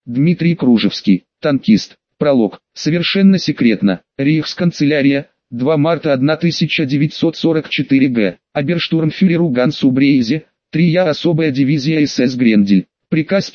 Дмитрий Кружевский, танкист. Пролог. Совершенно секретно. Рейхсканцелярия. 2 марта 1944 г. Оберштурмфюреру Гансу Брейзе. 3-я особая дивизия СС Грендель. Приказ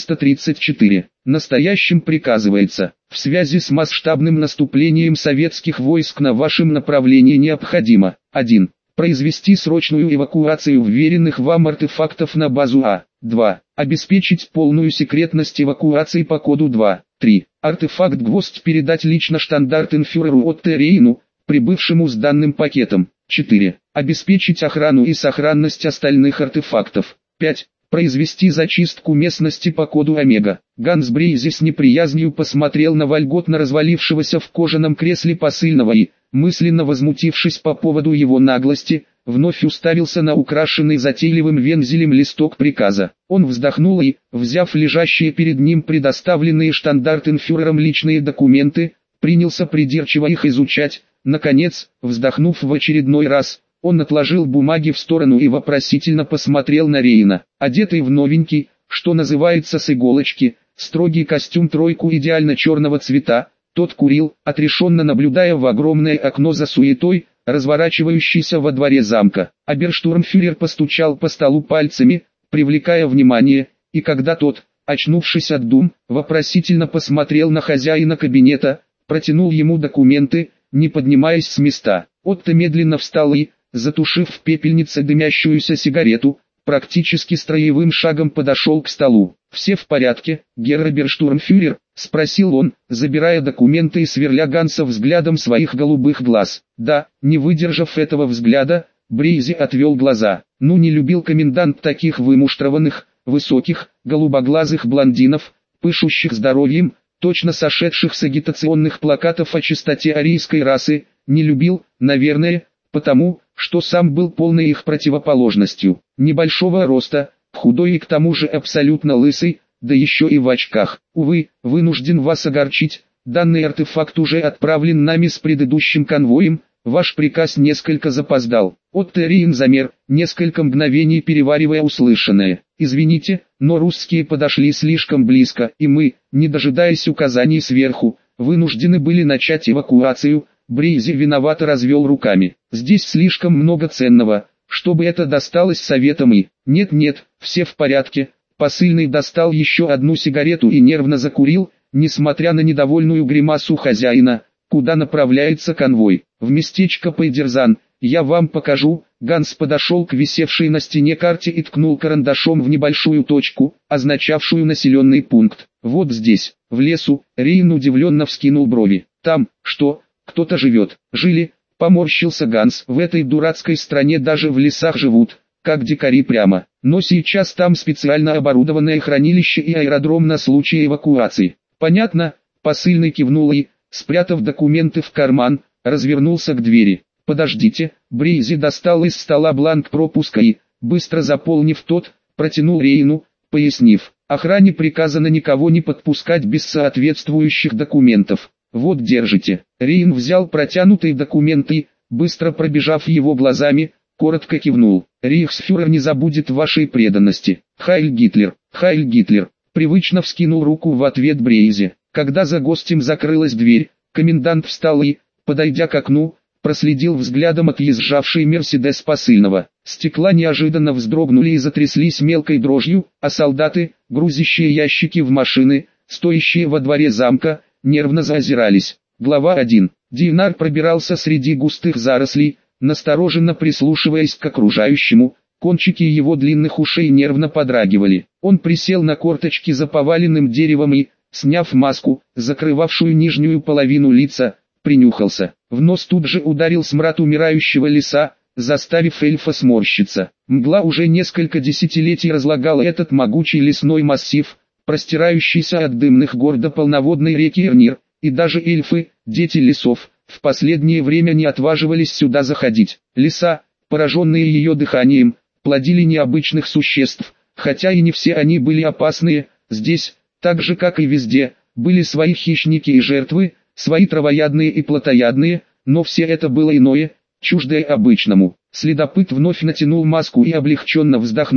434. Настоящим приказывается, в связи с масштабным наступлением советских войск на вашем направлении необходимо: 1. Произвести срочную эвакуацию вверенных вам артефактов на базу А. 2. Обеспечить полную секретность эвакуации по коду 2. 3. Артефакт «Гвоздь» передать лично штандартенфюреру Отто Рейну, прибывшему с данным пакетом. 4. Обеспечить охрану и сохранность остальных артефактов. 5. Произвести зачистку местности по коду Омега. Ганс Брейзе с неприязнью посмотрел на вольготно развалившегося в кожаном кресле посыльного и, мысленно возмутившись по поводу его наглости, вновь уставился на украшенный затейливым вензелем листок приказа. Он вздохнул и, взяв лежащие перед ним предоставленные штандартенфюрером личные документы, принялся придирчиво их изучать. Наконец, вздохнув в очередной раз, он отложил бумаги в сторону и вопросительно посмотрел на Рейна. Одетый в новенький, что называется с иголочки, строгий костюм тройку идеально черного цвета, тот курил, отрешенно наблюдая в огромное окно за суетой, разворачивающейся во дворе замка. Оберштурмфюрер постучал по столу пальцами, привлекая внимание, и когда тот, очнувшись от дум, вопросительно посмотрел на хозяина кабинета, протянул ему документы, не поднимаясь с места. Отто медленно встал и, затушив в пепельнице дымящуюся сигарету, практически строевым шагом подошел к столу. «Все в порядке, герр Оберштурмфюрер?» — спросил он, забирая документы и сверля Ганса взглядом своих голубых глаз. «Да», не выдержав этого взгляда, Брейзе отвел глаза. Ну, не любил комендант таких вымуштрованных, высоких, голубоглазых блондинов, пышущих здоровьем, точно сошедших с агитационных плакатов о чистоте арийской расы, не любил, наверное, потому, что сам был полной их противоположностью. Небольшого роста, худой и к тому же абсолютно лысый, да еще и в очках. Увы, вынужден вас огорчить, данный артефакт уже отправлен нами с предыдущим конвоем, ваш приказ несколько запоздал. Отто Рейн замер, несколько мгновений переваривая услышанное. Извините, но русские подошли слишком близко, и мы, не дожидаясь указаний сверху, вынуждены были начать эвакуацию. Брейзе виновато развел руками. Здесь слишком много ценного, чтобы это досталось советам и... Нет-нет, все в порядке. Посыльный достал еще одну сигарету и нервно закурил, несмотря на недовольную гримасу хозяина. Куда направляется конвой? В местечко Пайдерзан, я вам покажу. Ганс подошел к висевшей на стене карте и ткнул карандашом в небольшую точку, означавшую населенный пункт. Вот здесь, в лесу. Рейн удивленно вскинул брови. Там, что? Кто-то живет. Жили, поморщился Ганс. В этой дурацкой стране даже в лесах живут, как дикари прямо. Но сейчас там специально оборудованное хранилище и аэродром на случай эвакуации. Понятно, посыльный кивнул и, спрятав документы в карман, развернулся к двери. Подождите, Брейзе достал из стола бланк пропуска и, быстро заполнив тот, протянул Рейну, пояснив. Охране приказано никого не подпускать без соответствующих документов. Вот держите. Рейн взял протянутые документы, быстро пробежав его глазами, коротко кивнул. Рейхсфюрер не забудет вашей преданности. Хайль Гитлер, Хайль Гитлер. Привычно вскинул руку в ответ Брейзе. Когда за гостем закрылась дверь, комендант встал и, подойдя к окну, проследил взглядом отъезжавший Мерседес посыльного. Стекла неожиданно вздрогнули и затряслись мелкой дрожью, а солдаты, грузящие ящики в машины, стоящие во дворе замка, нервно заозирались. Глава 1. Динар пробирался среди густых зарослей, настороженно прислушиваясь к окружающему, кончики его длинных ушей нервно подрагивали. Он присел на корточки за поваленным деревом и, сняв маску, закрывавшую нижнюю половину лица, принюхался. В нос тут же ударил смрад умирающего леса, заставив эльфа сморщиться. Мгла уже несколько десятилетий разлагала этот могучий лесной массив, простирающийся от дымных гор до полноводной реки Эрнир, и даже эльфы, дети лесов, в последнее время не отваживались сюда заходить. Леса, пораженные ее дыханием, плодили необычных существ, хотя и не все они были опасные. Здесь, так же как и везде, были свои хищники и жертвы, свои травоядные и плотоядные, но все это было иное, чуждое обычному. Следопыт вновь натянул маску и облегченно вздохнул.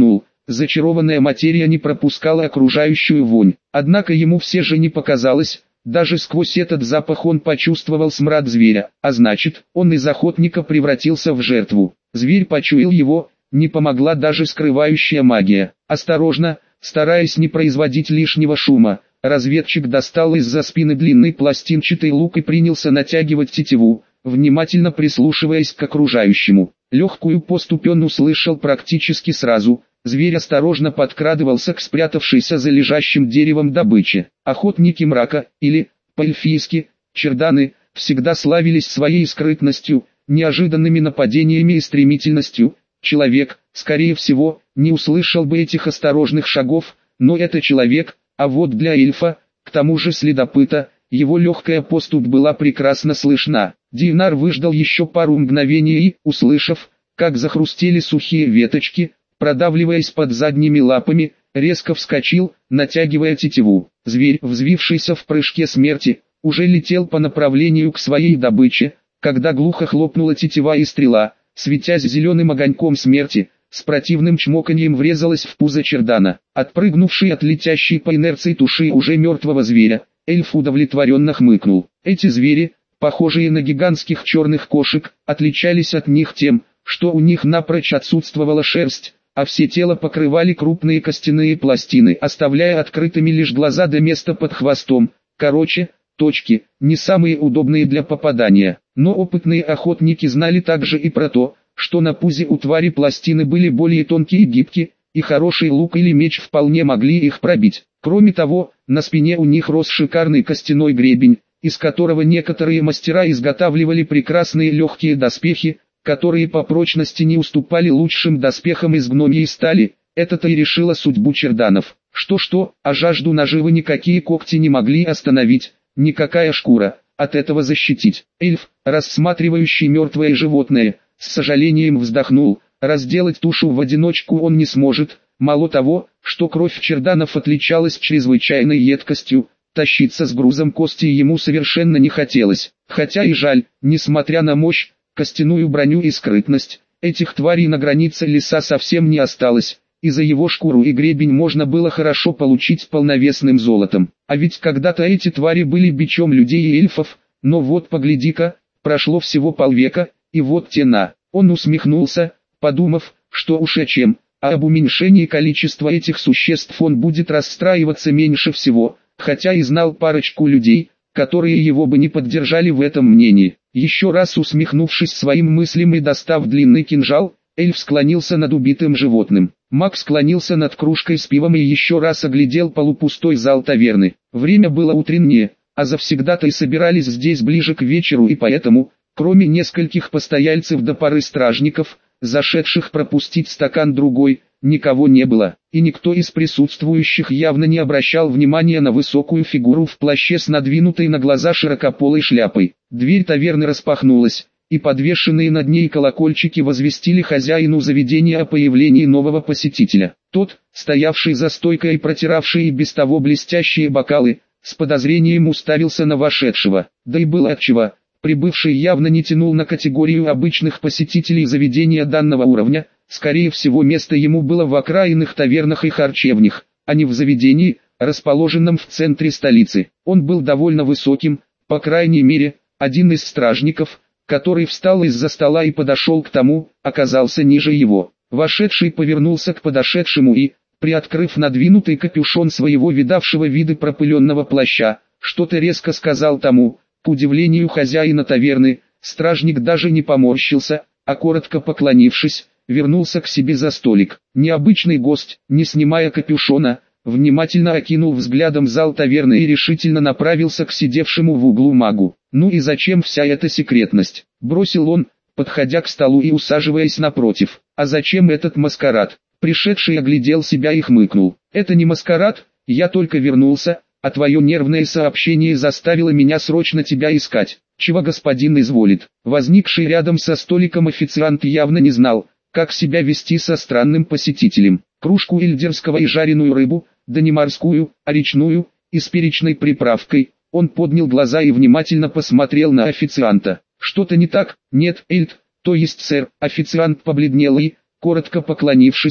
зачарованная материя не пропускала окружающую вонь. Однако ему все же не показалось, даже сквозь этот запах он почувствовал смрад зверя, а значит, он из охотника превратился в жертву. Зверь почуял его, не помогла даже скрывающая магия. Осторожно, стараясь не производить лишнего шума, разведчик достал из-за спины длинный пластинчатый лук и принялся натягивать тетиву, внимательно прислушиваясь к окружающему. Легкую поступь он услышал практически сразу. Зверь осторожно подкрадывался к спрятавшейся за лежащим деревом добыче. Охотники мрака, или, по-эльфийски, черданы, всегда славились своей скрытностью, неожиданными нападениями и стремительностью. Человек, скорее всего, не услышал бы этих осторожных шагов, но это человек, а вот для эльфа, к тому же следопыта, его легкая поступь была прекрасно слышна. Динар выждал еще пару мгновений и, услышав, как захрустели сухие веточки, продавливаясь под задними лапами, резко вскочил, натягивая тетиву. Зверь, взвившийся в прыжке смерти, уже летел по направлению к своей добыче, когда глухо хлопнула тетива и стрела, светясь зеленым огоньком смерти, с противным чмоканьем врезалась в пузо чердана. Отпрыгнувший от летящей по инерции туши уже мертвого зверя, эльф удовлетворенно хмыкнул. Эти звери, похожие на гигантских черных кошек, отличались от них тем, что у них напрочь отсутствовала шерсть, а все тело покрывали крупные костяные пластины, оставляя открытыми лишь глаза до места под хвостом. Короче, точки, не самые удобные для попадания. Но опытные охотники знали также и про то, что на пузе у твари пластины были более тонкие и гибкие, и хороший лук или меч вполне могли их пробить. Кроме того, на спине у них рос шикарный костяной гребень, из которого некоторые мастера изготавливали прекрасные легкие доспехи, которые по прочности не уступали лучшим доспехам из гномьей стали. Это-то и решило судьбу черданов. Что-что, а жажду наживы никакие когти не могли остановить, никакая шкура, от этого защитить. Эльф, рассматривающий мертвое животное, с сожалением вздохнул. Разделать тушу в одиночку он не сможет, мало того, что кровь черданов отличалась чрезвычайной едкостью, тащиться с грузом кости ему совершенно не хотелось. Хотя и жаль, несмотря на мощь, костяную броню и скрытность, этих тварей на границе леса совсем не осталось, и за его шкуру и гребень можно было хорошо получить полновесным золотом. А ведь когда-то эти твари были бичом людей и эльфов, но вот погляди-ка, прошло всего полвека, и вот тена. Он усмехнулся, подумав, что уж о чем, а об уменьшении количества этих существ он будет расстраиваться меньше всего, хотя и знал парочку людей, которые его бы не поддержали в этом мнении. Еще раз усмехнувшись своим мыслям и достав длинный кинжал, эльф склонился над убитым животным. Маг склонился над кружкой с пивом и еще раз оглядел полупустой зал таверны. Время было утреннее, а завсегдатай собирались здесь ближе к вечеру, и поэтому, кроме нескольких постояльцев до пары стражников, зашедших пропустить стакан другой, никого не было, и никто из присутствующих явно не обращал внимания на высокую фигуру в плаще с надвинутой на глаза широкополой шляпой. Дверь таверны распахнулась, и подвешенные над ней колокольчики возвестили хозяину заведения о появлении нового посетителя. Тот, стоявший за стойкой и протиравший и без того блестящие бокалы, с подозрением уставился на вошедшего, да и было отчего. Прибывший явно не тянул на категорию обычных посетителей заведения данного уровня, скорее всего место ему было в окраинных тавернах и харчевнях, а не в заведении, расположенном в центре столицы. Он был довольно высоким, по крайней мере, один из стражников, который встал из-за стола и подошел к тому, оказался ниже его. Вошедший повернулся к подошедшему и, приоткрыв надвинутый капюшон своего видавшего виды пропыленного плаща, что-то резко сказал тому. К удивлению хозяина таверны, стражник даже не поморщился, а коротко поклонившись, вернулся к себе за столик. Необычный гость, не снимая капюшона, внимательно окинул взглядом зал таверны и решительно направился к сидевшему в углу магу. «Ну и зачем вся эта секретность?» — бросил он, подходя к столу и усаживаясь напротив. «А зачем этот маскарад?» Пришедший оглядел себя и хмыкнул. «Это не маскарад, я только вернулся, а твое нервное сообщение заставило меня срочно тебя искать. Чего господин изволит?» Возникший рядом со столиком официант явно не знал, как себя вести со странным посетителем. Кружку эльдерского и жареную рыбу, да не морскую, а речную, и с перечной приправкой. Он поднял глаза и внимательно посмотрел на официанта. «Что-то не так?» «Нет, Эльд, то есть сэр». Официант побледнел и, коротко поклонившись,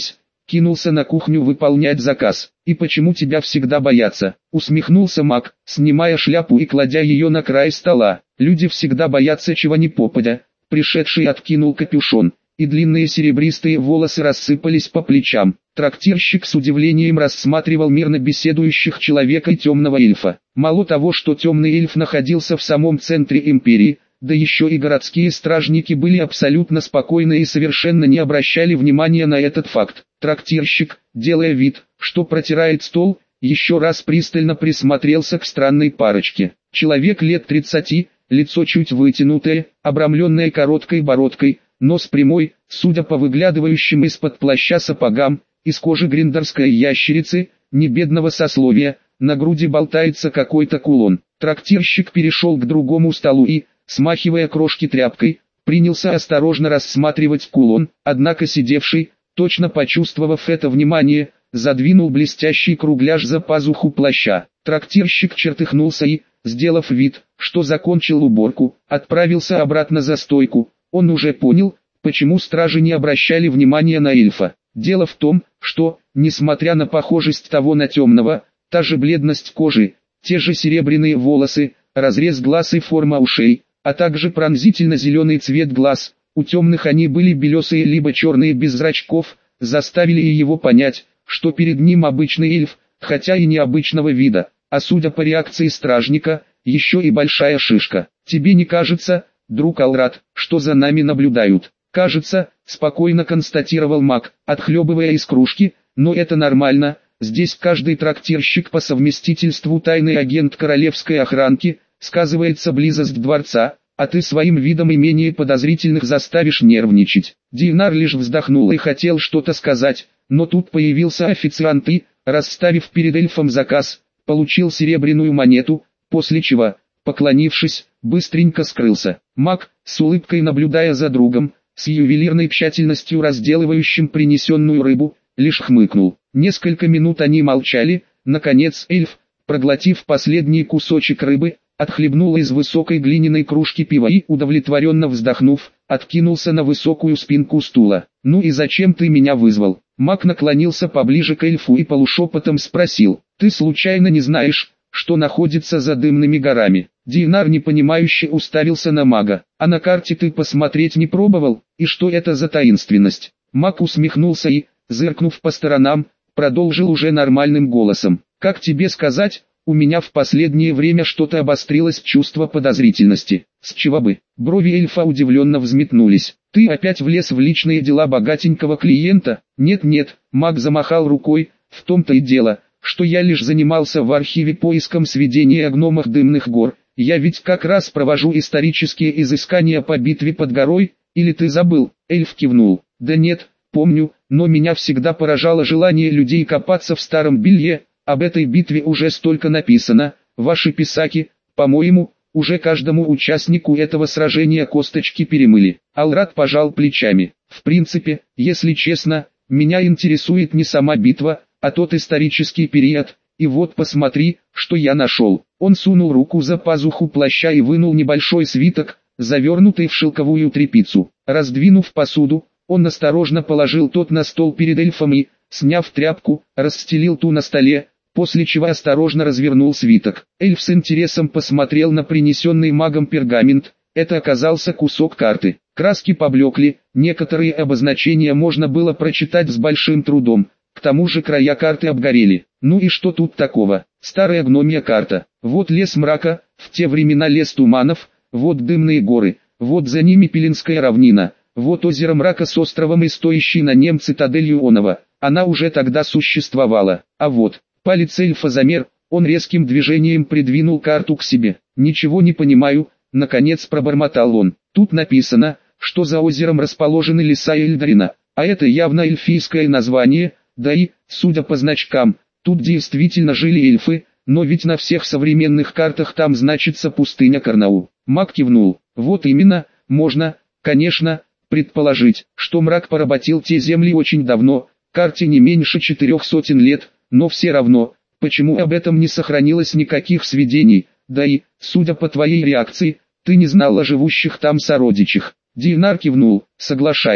кинулся на кухню выполнять заказ. «И почему тебя всегда боятся?» — усмехнулся маг, снимая шляпу и кладя ее на край стола. «Люди всегда боятся чего ни попадя». Пришедший откинул капюшон, и длинные серебристые волосы рассыпались по плечам. Трактирщик с удивлением рассматривал мирно беседующих человека и темного эльфа. Мало того, что темный эльф находился в самом центре империи, да еще и городские стражники были абсолютно спокойны и совершенно не обращали внимания на этот факт. Трактирщик, делая вид, что протирает стол, еще раз пристально присмотрелся к странной парочке. Человек лет 30, лицо чуть вытянутое, обрамленное короткой бородкой, нос прямой, судя по выглядывающим из-под плаща сапогам, из кожи гриндорской ящерицы, не бедного сословия, на груди болтается какой-то кулон. Трактирщик перешел к другому столу и, смахивая крошки тряпкой, принялся осторожно рассматривать кулон, однако сидевший, точно почувствовав это внимание, задвинул блестящий кругляш за пазуху плаща. Трактирщик чертыхнулся и, сделав вид, что закончил уборку, отправился обратно за стойку. Он уже понял, почему стражи не обращали внимания на эльфа. Дело в том, что, несмотря на похожесть того на темного, та же бледность кожи, те же серебряные волосы, разрез глаз и форма ушей, а также пронзительно-зеленый цвет глаз, у темных они были белесые либо черные без зрачков, заставили его понять, что перед ним обычный эльф, хотя и необычного вида, а судя по реакции стражника, еще и большая шишка. «Тебе не кажется, друг Алрат, что за нами наблюдают?» «Кажется», — спокойно констатировал маг, отхлебывая из кружки, «но это нормально, здесь каждый трактирщик по совместительству тайный агент королевской охранки, сказывается близость дворца, а ты своим видом и менее подозрительных заставишь нервничать». Динар лишь вздохнул и хотел что-то сказать, но тут появился официант и, расставив перед эльфом заказ, получил серебряную монету, после чего, поклонившись, быстренько скрылся. Маг, с улыбкой наблюдая за другом, с ювелирной тщательностью разделывающим принесенную рыбу, лишь хмыкнул. Несколько минут они молчали, наконец эльф, проглотив последний кусочек рыбы, отхлебнул из высокой глиняной кружки пива и, удовлетворенно вздохнув, откинулся на высокую спинку стула. «Ну и зачем ты меня вызвал?» Маг наклонился поближе к эльфу и полушепотом спросил: «Ты случайно не знаешь, что находится за дымными горами?» Динар непонимающе уставился на мага. «А на карте ты посмотреть не пробовал? И что это за таинственность?» Маг усмехнулся и, зыркнув по сторонам, продолжил уже нормальным голосом: «Как тебе сказать, у меня в последнее время что-то обострилось чувство подозрительности». «С чего бы?» Брови эльфа удивленно взметнулись. «Ты опять влез в личные дела богатенького клиента?» «Нет-нет», маг замахал рукой, «в том-то и дело, что я лишь занимался в архиве поиском сведений о гномах Дымных гор. Я ведь как раз провожу исторические изыскания по битве под горой, или ты забыл?» Эльф кивнул. «Да нет, помню, но меня всегда поражало желание людей копаться в старом белье. Об этой битве уже столько написано, ваши писаки, по-моему, уже каждому участнику этого сражения косточки перемыли». Алрат пожал плечами. «В принципе, если честно, меня интересует не сама битва, а тот исторический период, и вот посмотри, что я нашел». Он сунул руку за пазуху плаща и вынул небольшой свиток, завернутый в шелковую тряпицу. Раздвинув посуду, он осторожно положил тот на стол перед эльфом и, сняв тряпку, расстелил ту на столе, после чего осторожно развернул свиток. Эльф с интересом посмотрел на принесенный магом пергамент. Это оказался кусок карты. Краски поблекли, некоторые обозначения можно было прочитать с большим трудом. К тому же края карты обгорели. Ну и что тут такого? Старая гномья карта. Вот лес мрака, в те времена лес туманов, вот дымные горы, вот за ними Пеленская равнина, вот озеро мрака с островом и стоящей на нем цитаделью Онова. Она уже тогда существовала. А вот, палец эльфа замер, он резким движением придвинул карту к себе. «Ничего не понимаю», наконец пробормотал он. «Тут написано, что за озером расположены леса Эльдарина, а это явно эльфийское название, да и, судя по значкам, тут действительно жили эльфы, но ведь на всех современных картах там значится пустыня Карнау». Маг кивнул. «Вот именно, можно, конечно, предположить, что мрак поработил те земли очень давно, карте не меньше 400 лет, но все равно, почему об этом не сохранилось никаких сведений, да и, судя по твоей реакции, ты не знал о живущих там сородичах». Динар кивнул, соглашаясь.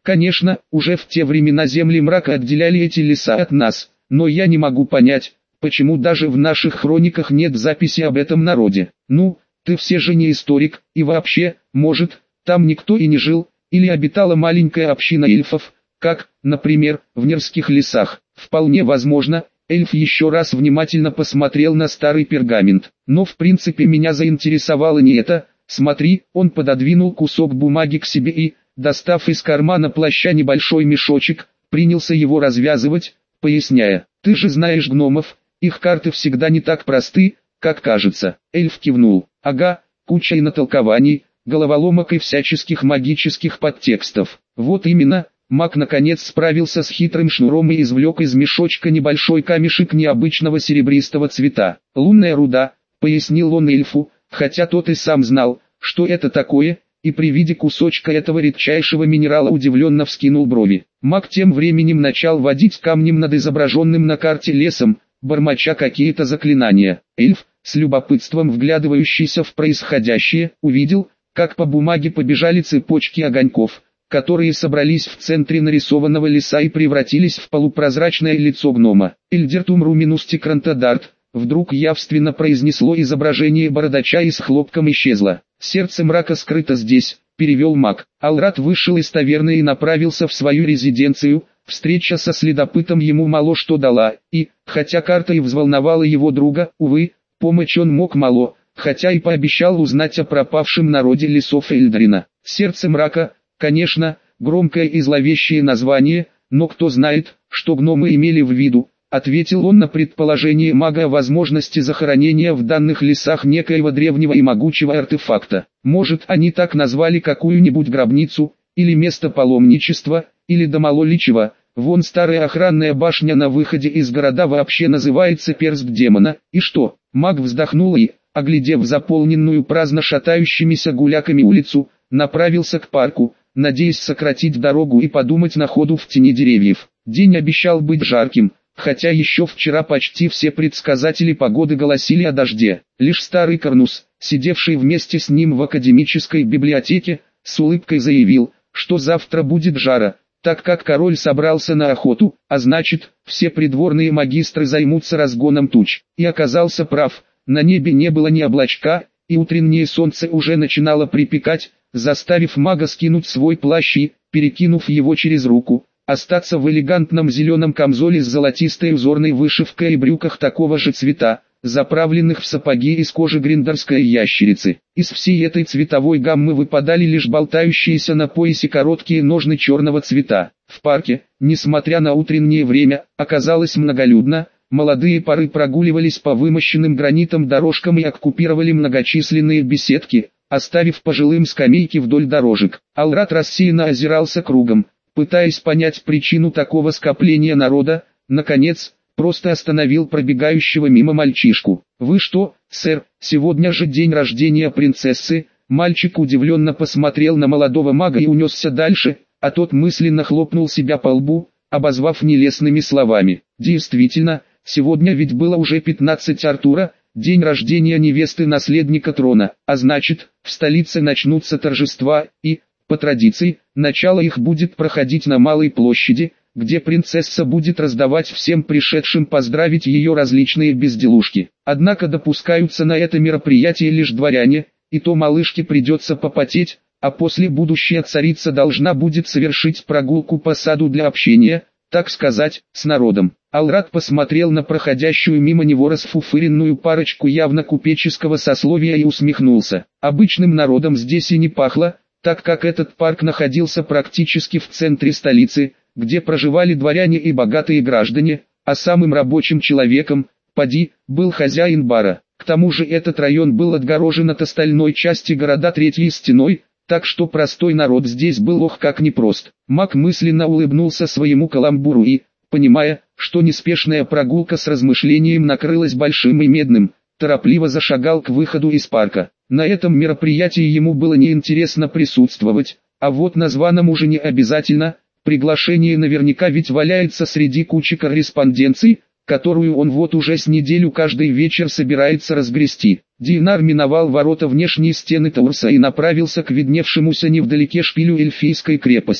Конечно, уже в те времена земли мрака отделяли эти леса от нас, но я не могу понять, почему даже в наших хрониках нет записи об этом народе. Ну, ты все же не историк, и вообще, может, там никто и не жил, или обитала маленькая община эльфов, как, например, в Нерских лесах. Вполне возможно. Эльф еще раз внимательно посмотрел на старый пергамент. Но в принципе меня заинтересовало не это. Смотри, он пододвинул кусок бумаги к себе и, достав из кармана плаща небольшой мешочек, принялся его развязывать, поясняя: «Ты же знаешь гномов, их карты всегда не так просты, как кажется». Эльф кивнул. «Ага, куча и натолкований, головоломок и всяческих магических подтекстов». «Вот именно». Маг наконец справился с хитрым шнуром и извлек из мешочка небольшой камешек необычного серебристого цвета. «Лунная руда», — пояснил он эльфу, хотя тот и сам знал, что это такое, и при виде кусочка этого редчайшего минерала удивленно вскинул брови. Маг тем временем начал водить камнем над изображенным на карте лесом, бормоча какие-то заклинания. Эльф, с любопытством вглядывающийся в происходящее, увидел, как по бумаге побежали цепочки огоньков, которые собрались в центре нарисованного леса и превратились в полупрозрачное лицо гнома. «Эльдертум руминус тикрантадарт», вдруг явственно произнесло изображение бородача и с хлопком исчезло. «Сердце мрака скрыто здесь», — перевел маг. Алрат вышел из таверны и направился в свою резиденцию. Встреча со следопытом ему мало что дала, и, хотя карта и взволновала его друга, увы, помочь он мог мало, хотя и пообещал узнать о пропавшем народе лесов Эльдрина. «Сердце мрака», конечно, громкое и зловещее название, но кто знает, что гномы имели в виду, ответил он на предположение мага о возможности захоронения в данных лесах некоего древнего и могучего артефакта. Может, они так назвали какую-нибудь гробницу, или место паломничества, или домололичего. Вон старая охранная башня на выходе из города вообще называется Перст Демона. И что? Маг вздохнул и, оглядев заполненную праздно шатающимися гуляками улицу, направился к парку, надеясь сократить дорогу и подумать на ходу в тени деревьев. День обещал быть жарким, хотя еще вчера почти все предсказатели погоды голосили о дожде. Лишь старый Корнус, сидевший вместе с ним в академической библиотеке, с улыбкой заявил, что завтра будет жара, так как король собрался на охоту, а значит, все придворные магистры займутся разгоном туч. И оказался прав, на небе не было ни облачка, и утреннее солнце уже начинало припекать, заставив мага скинуть свой плащ и, перекинув его через руку, остаться в элегантном зеленом камзоле с золотистой узорной вышивкой и брюках такого же цвета, заправленных в сапоги из кожи гриндорской ящерицы. Из всей этой цветовой гаммы выпадали лишь болтающиеся на поясе короткие ножны черного цвета. В парке, несмотря на утреннее время, оказалось многолюдно. Молодые пары прогуливались по вымощенным гранитом дорожкам и оккупировали многочисленные беседки, оставив пожилым скамейки вдоль дорожек. Алрат рассеянно озирался кругом, пытаясь понять причину такого скопления народа. Наконец, просто остановил пробегающего мимо мальчишку. «Вы что, сэр, сегодня же день рождения принцессы?» Мальчик удивленно посмотрел на молодого мага и унесся дальше, а тот мысленно хлопнул себя по лбу, обозвав нелестными словами. «Действительно, сегодня ведь было уже 15 Артура, день рождения невесты наследника трона, а значит, в столице начнутся торжества, и, по традиции, начало их будет проходить на Малой площади, где принцесса будет раздавать всем пришедшим поздравить ее различные безделушки. Однако допускаются на это мероприятие лишь дворяне, и то малышке придется попотеть, а после будущая царица должна будет совершить прогулку по саду для общения, так сказать, с народом». Алрат посмотрел на проходящую мимо него расфуфыренную парочку явно купеческого сословия и усмехнулся. Обычным народом здесь и не пахло, так как этот парк находился практически в центре столицы, где проживали дворяне и богатые граждане, а самым рабочим человеком, поди, был хозяин бара. К тому же этот район был отгорожен от остальной части города третьей стеной, так что простой народ здесь был ох как непрост. Маг мысленно улыбнулся своему каламбуру и, понимая, что неспешная прогулка с размышлением накрылась большим и медным, торопливо зашагал к выходу из парка. На этом мероприятии ему было неинтересно присутствовать, а вот на званом ужине обязательно. Приглашение наверняка ведь валяется среди кучи корреспонденций, которую он вот уже с неделю каждый вечер собирается разгрести. Динар миновал ворота внешней стены Таурса и направился к видневшемуся невдалеке шпилю эльфийской крепости.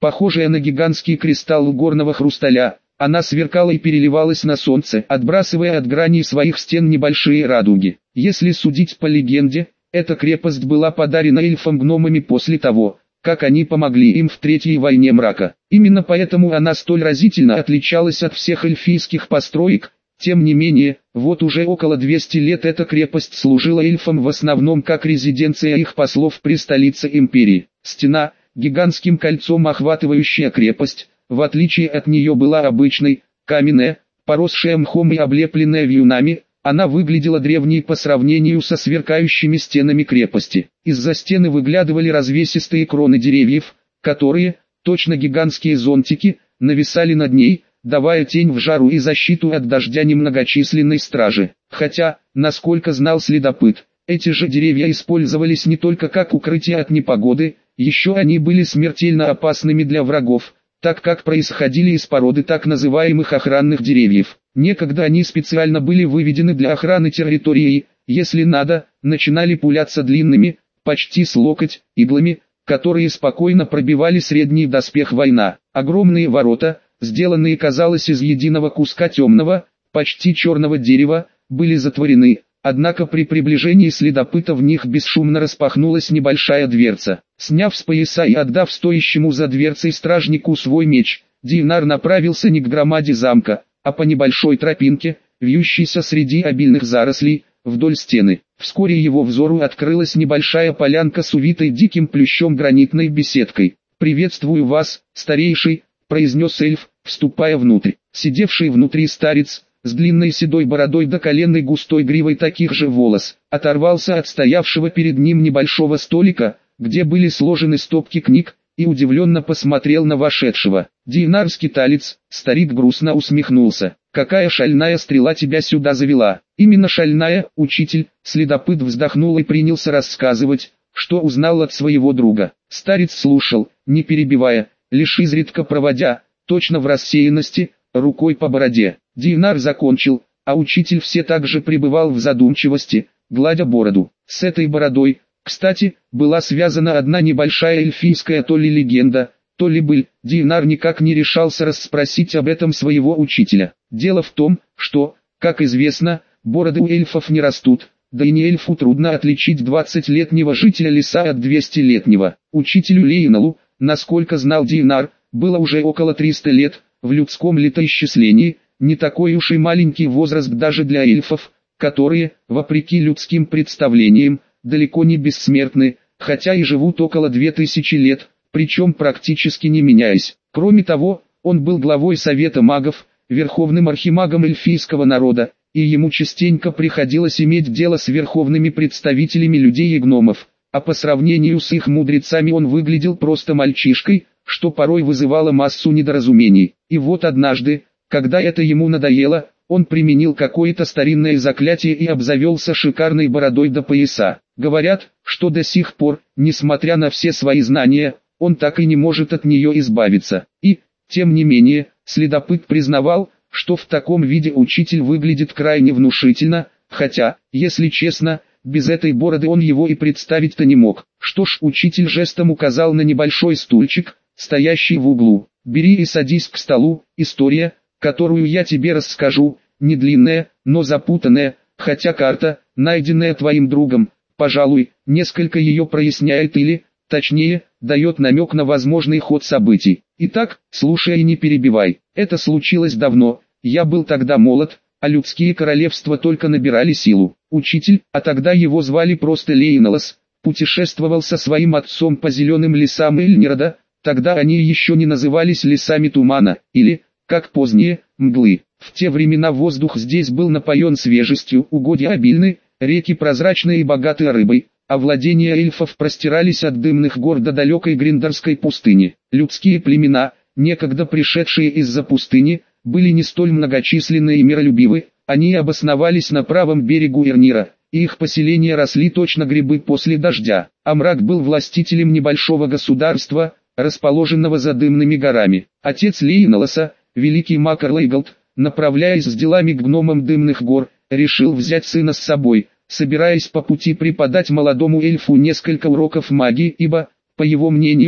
Похожая на гигантский кристалл горного хрусталя, она сверкала и переливалась на солнце, отбрасывая от граней своих стен небольшие радуги. Если судить по легенде, эта крепость была подарена эльфам-гномами после того, как они помогли им в Третьей войне мрака. Именно поэтому она столь разительно отличалась от всех эльфийских построек. Тем не менее, вот уже около 200 лет эта крепость служила эльфам в основном как резиденция их послов при столице империи. Стена, гигантским кольцом охватывающая крепость, в отличие от нее была обычной, каменная, поросшая мхом и облепленная вьюнами. Она выглядела древней по сравнению со сверкающими стенами крепости. Из-за стены выглядывали развесистые кроны деревьев, которые, точно гигантские зонтики, нависали над ней, давая тень в жару и защиту от дождя немногочисленной стражи. Хотя, насколько знал следопыт, эти же деревья использовались не только как укрытие от непогоды, еще они были смертельно опасными для врагов, так как происходили из породы так называемых охранных деревьев. Некогда они специально были выведены для охраны территории и, если надо, начинали пуляться длинными, почти с локоть, иглами, которые спокойно пробивали средний доспех война. Огромные ворота, сделанные казалось из единого куска темного, почти черного дерева, были затворены, однако при приближении следопыта в них бесшумно распахнулась небольшая дверца. Сняв с пояса и отдав стоящему за дверцей стражнику свой меч, Дейнар направился не к громаде замка, а по небольшой тропинке, вьющейся среди обильных зарослей, вдоль стены. Вскоре его взору открылась небольшая полянка с увитой диким плющом гранитной беседкой. «Приветствую вас, старейший», — произнес эльф, вступая внутрь. Сидевший внутри старец, с длинной седой бородой до коленной густой гривой таких же волос, оторвался от стоявшего перед ним небольшого столика, где были сложены стопки книг, и удивленно посмотрел на вошедшего. Дейнар-скиталец, старик грустно усмехнулся. «Какая шальная стрела тебя сюда завела?» «Именно шальная, учитель», следопыт вздохнул и принялся рассказывать, что узнал от своего друга. Старец слушал, не перебивая, лишь изредка проводя, точно в рассеянности, рукой по бороде. Дейнар закончил, а учитель все так же пребывал в задумчивости, гладя бороду. С этой бородой, кстати, была связана одна небольшая эльфийская то ли легенда, то ли быль. Дейнар никак не решался расспросить об этом своего учителя. Дело в том, что, как известно, бороды у эльфов не растут, да и не эльфу трудно отличить 20-летнего жителя леса от 200-летнего. Учителю Лейналу, насколько знал Дейнар, было уже около 300 лет, в людском летоисчислении, не такой уж и маленький возраст даже для эльфов, которые, вопреки людским представлениям, далеко не бессмертны, хотя и живут около 2000 лет, причем практически не меняясь. Кроме того, он был главой Совета магов, верховным архимагом эльфийского народа, и ему частенько приходилось иметь дело с верховными представителями людей и гномов, а по сравнению с их мудрецами он выглядел просто мальчишкой, что порой вызывало массу недоразумений. И вот однажды, когда это ему надоело, он применил какое-то старинное заклятие и обзавелся шикарной бородой до пояса. Говорят, что до сих пор, несмотря на все свои знания, он так и не может от нее избавиться. И, тем не менее, следопыт признавал, что в таком виде учитель выглядит крайне внушительно, хотя, если честно, без этой бороды он его и представить-то не мог. Что ж, учитель жестом указал на небольшой стульчик, стоящий в углу. «Бери и садись к столу, история, которую я тебе расскажу, не длинная, но запутанная, хотя карта, найденная твоим другом, пожалуй, несколько ее проясняет или, точнее, дает намек на возможный ход событий. Итак, слушай и не перебивай. Это случилось давно, я был тогда молод, а людские королевства только набирали силу. Учитель, а тогда его звали просто Лейналос, путешествовал со своим отцом по зеленым лесам Эльнирада, тогда они еще не назывались лесами тумана, или, как позднее, мглы. В те времена воздух здесь был напоен свежестью, угодья обильны, реки прозрачные и богатые рыбой, а владения эльфов простирались от дымных гор до далекой Гриндарской пустыни. Людские племена, некогда пришедшие из-за пустыни, были не столь многочисленны и миролюбивы, они обосновались на правом берегу Эрнира, и их поселения росли точно грибы после дождя. Амрак был властителем небольшого государства, расположенного за дымными горами. Отец Лейналоса, великий маг Орлейгалд, направляясь с делами к гномам дымных гор, решил взять сына с собой, собираясь по пути преподать молодому эльфу несколько уроков магии, ибо, по его мнению,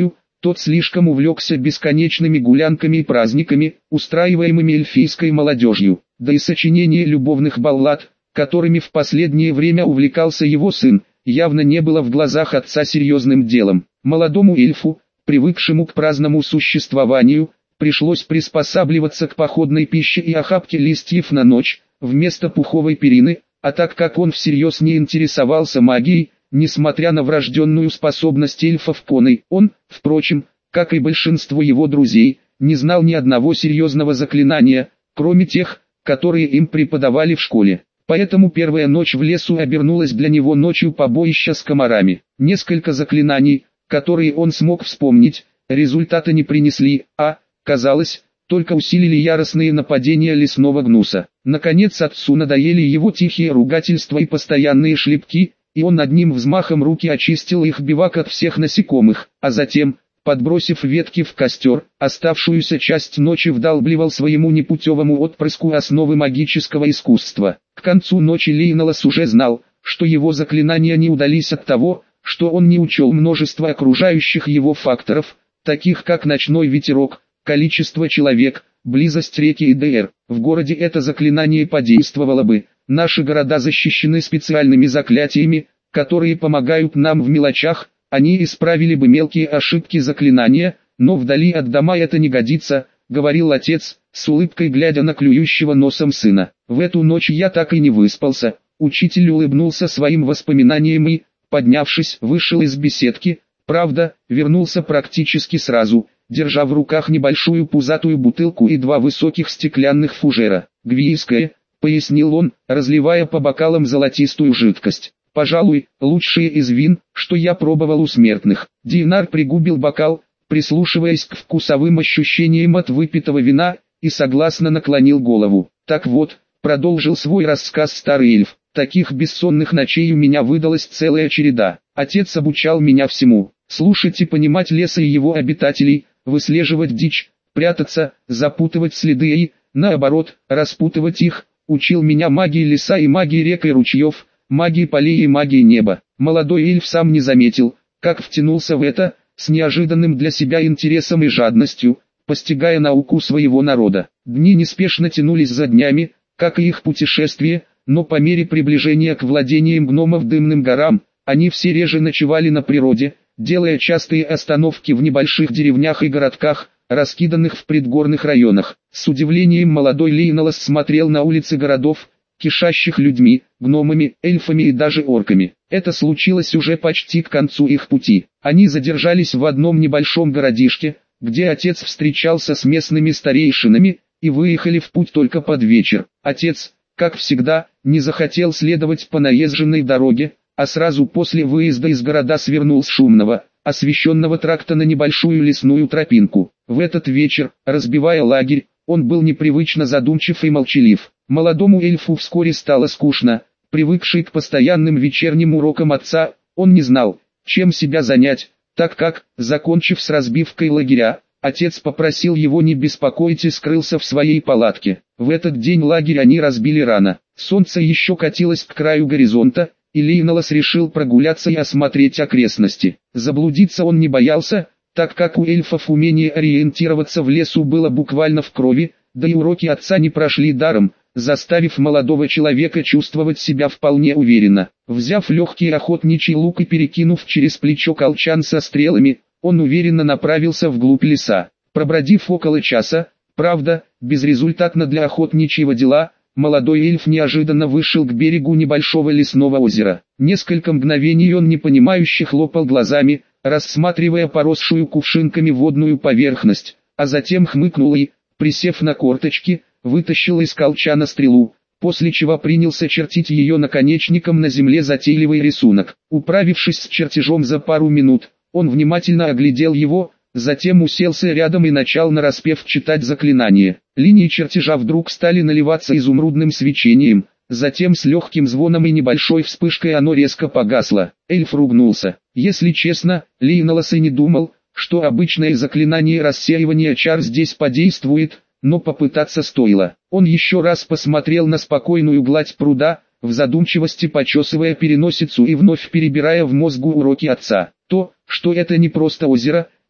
Тот слишком увлекся бесконечными гулянками и праздниками, устраиваемыми эльфийской молодежью, да и сочинение любовных баллад, которыми в последнее время увлекался его сын, явно не было в глазах отца серьезным делом. Молодому эльфу, привыкшему к праздному существованию, пришлось приспосабливаться к походной пище и охапке листьев на ночь, вместо пуховой перины, а так как он всерьез не интересовался магией, несмотря на врожденную способность эльфов к оной, он, впрочем, как и большинство его друзей, не знал ни одного серьезного заклинания, кроме тех, которые им преподавали в школе. Поэтому первая ночь в лесу обернулась для него ночью побоища с комарами. Несколько заклинаний, которые он смог вспомнить, результата не принесли, а, казалось, только усилили яростные нападения лесного гнуса. Наконец отцу надоели его тихие ругательства и постоянные шлепки, и он одним взмахом руки очистил их бивак от всех насекомых, а затем, подбросив ветки в костер, оставшуюся часть ночи вдалбливал своему непутевому отпрыску основы магического искусства. К концу ночи Лейнолас уже знал, что его заклинания не удались от того, что он не учел множество окружающих его факторов, таких как ночной ветерок, количество человек, близость реки и ДР. В городе это заклинание подействовало бы. Наши города защищены специальными заклятиями, которые помогают нам в мелочах, они исправили бы мелкие ошибки заклинания, но вдали от дома это не годится, говорил отец, с улыбкой глядя на клюющего носом сына. В эту ночь я так и не выспался. Учитель улыбнулся своим воспоминаниям и, поднявшись, вышел из беседки, правда, вернулся практически сразу, держа в руках небольшую пузатую бутылку и два высоких стеклянных фужера. «Гвийское», — пояснил он, разливая по бокалам золотистую жидкость. «Пожалуй, лучшее из вин, что я пробовал у смертных». Динар пригубил бокал, прислушиваясь к вкусовым ощущениям от выпитого вина, и согласно наклонил голову. «Так вот», — продолжил свой рассказ старый эльф, — «таких бессонных ночей у меня выдалась целая череда. Отец обучал меня всему: слушать и понимать леса и его обитателей, выслеживать дичь, прятаться, запутывать следы и, наоборот, распутывать их. Учил меня магии леса и магии рек и ручьев, магии полей и магии неба». Молодой эльф сам не заметил, как втянулся в это, с неожиданным для себя интересом и жадностью, постигая науку своего народа. Дни неспешно тянулись за днями, как и их путешествие, но по мере приближения к владениям гномов Дымным горам, они все реже ночевали на природе, делая частые остановки в небольших деревнях и городках, раскиданных в предгорных районах. С удивлением молодой Лейнолас смотрел на улицы городов, кишащих людьми, гномами, эльфами и даже орками. Это случилось уже почти к концу их пути. Они задержались в одном небольшом городишке, где отец встречался с местными старейшинами, и выехали в путь только под вечер. Отец, как всегда, не захотел следовать по наезженной дороге, а сразу после выезда из города свернул с шумного, освещенного тракта на небольшую лесную тропинку. В этот вечер, разбивая лагерь, он был непривычно задумчив и молчалив. Молодому эльфу вскоре стало скучно. Привыкший к постоянным вечерним урокам отца, он не знал, чем себя занять, так как, закончив с разбивкой лагеря, отец попросил его не беспокоить и скрылся в своей палатке. В этот день лагерь они разбили рано. Солнце еще катилось к краю горизонта, и Лейнолас решил прогуляться и осмотреть окрестности. Заблудиться он не боялся, так как у эльфов умение ориентироваться в лесу было буквально в крови, да и уроки отца не прошли даром, заставив молодого человека чувствовать себя вполне уверенно. Взяв легкий охотничий лук и перекинув через плечо колчан со стрелами, он уверенно направился вглубь леса. Пробродив около часа, правда, безрезультатно для охотничьего дела, молодой эльф неожиданно вышел к берегу небольшого лесного озера. Несколько мгновений он непонимающе хлопал глазами, рассматривая поросшую кувшинками водную поверхность, а затем хмыкнул и, присев на корточки, вытащил из колчана стрелу, после чего принялся чертить ее наконечником на земле затейливый рисунок. Управившись с чертежом за пару минут, он внимательно оглядел его, затем уселся рядом и начал нараспев читать заклинание. Линии чертежа вдруг стали наливаться изумрудным свечением, затем с легким звоном и небольшой вспышкой оно резко погасло. Эльф ругнулся. Если честно, Лейнолас и не думал, что обычное заклинание рассеивания чар здесь подействует, но попытаться стоило. Он еще раз посмотрел на спокойную гладь пруда, в задумчивости почесывая переносицу и вновь перебирая в мозгу уроки отца. То, что это не просто озеро,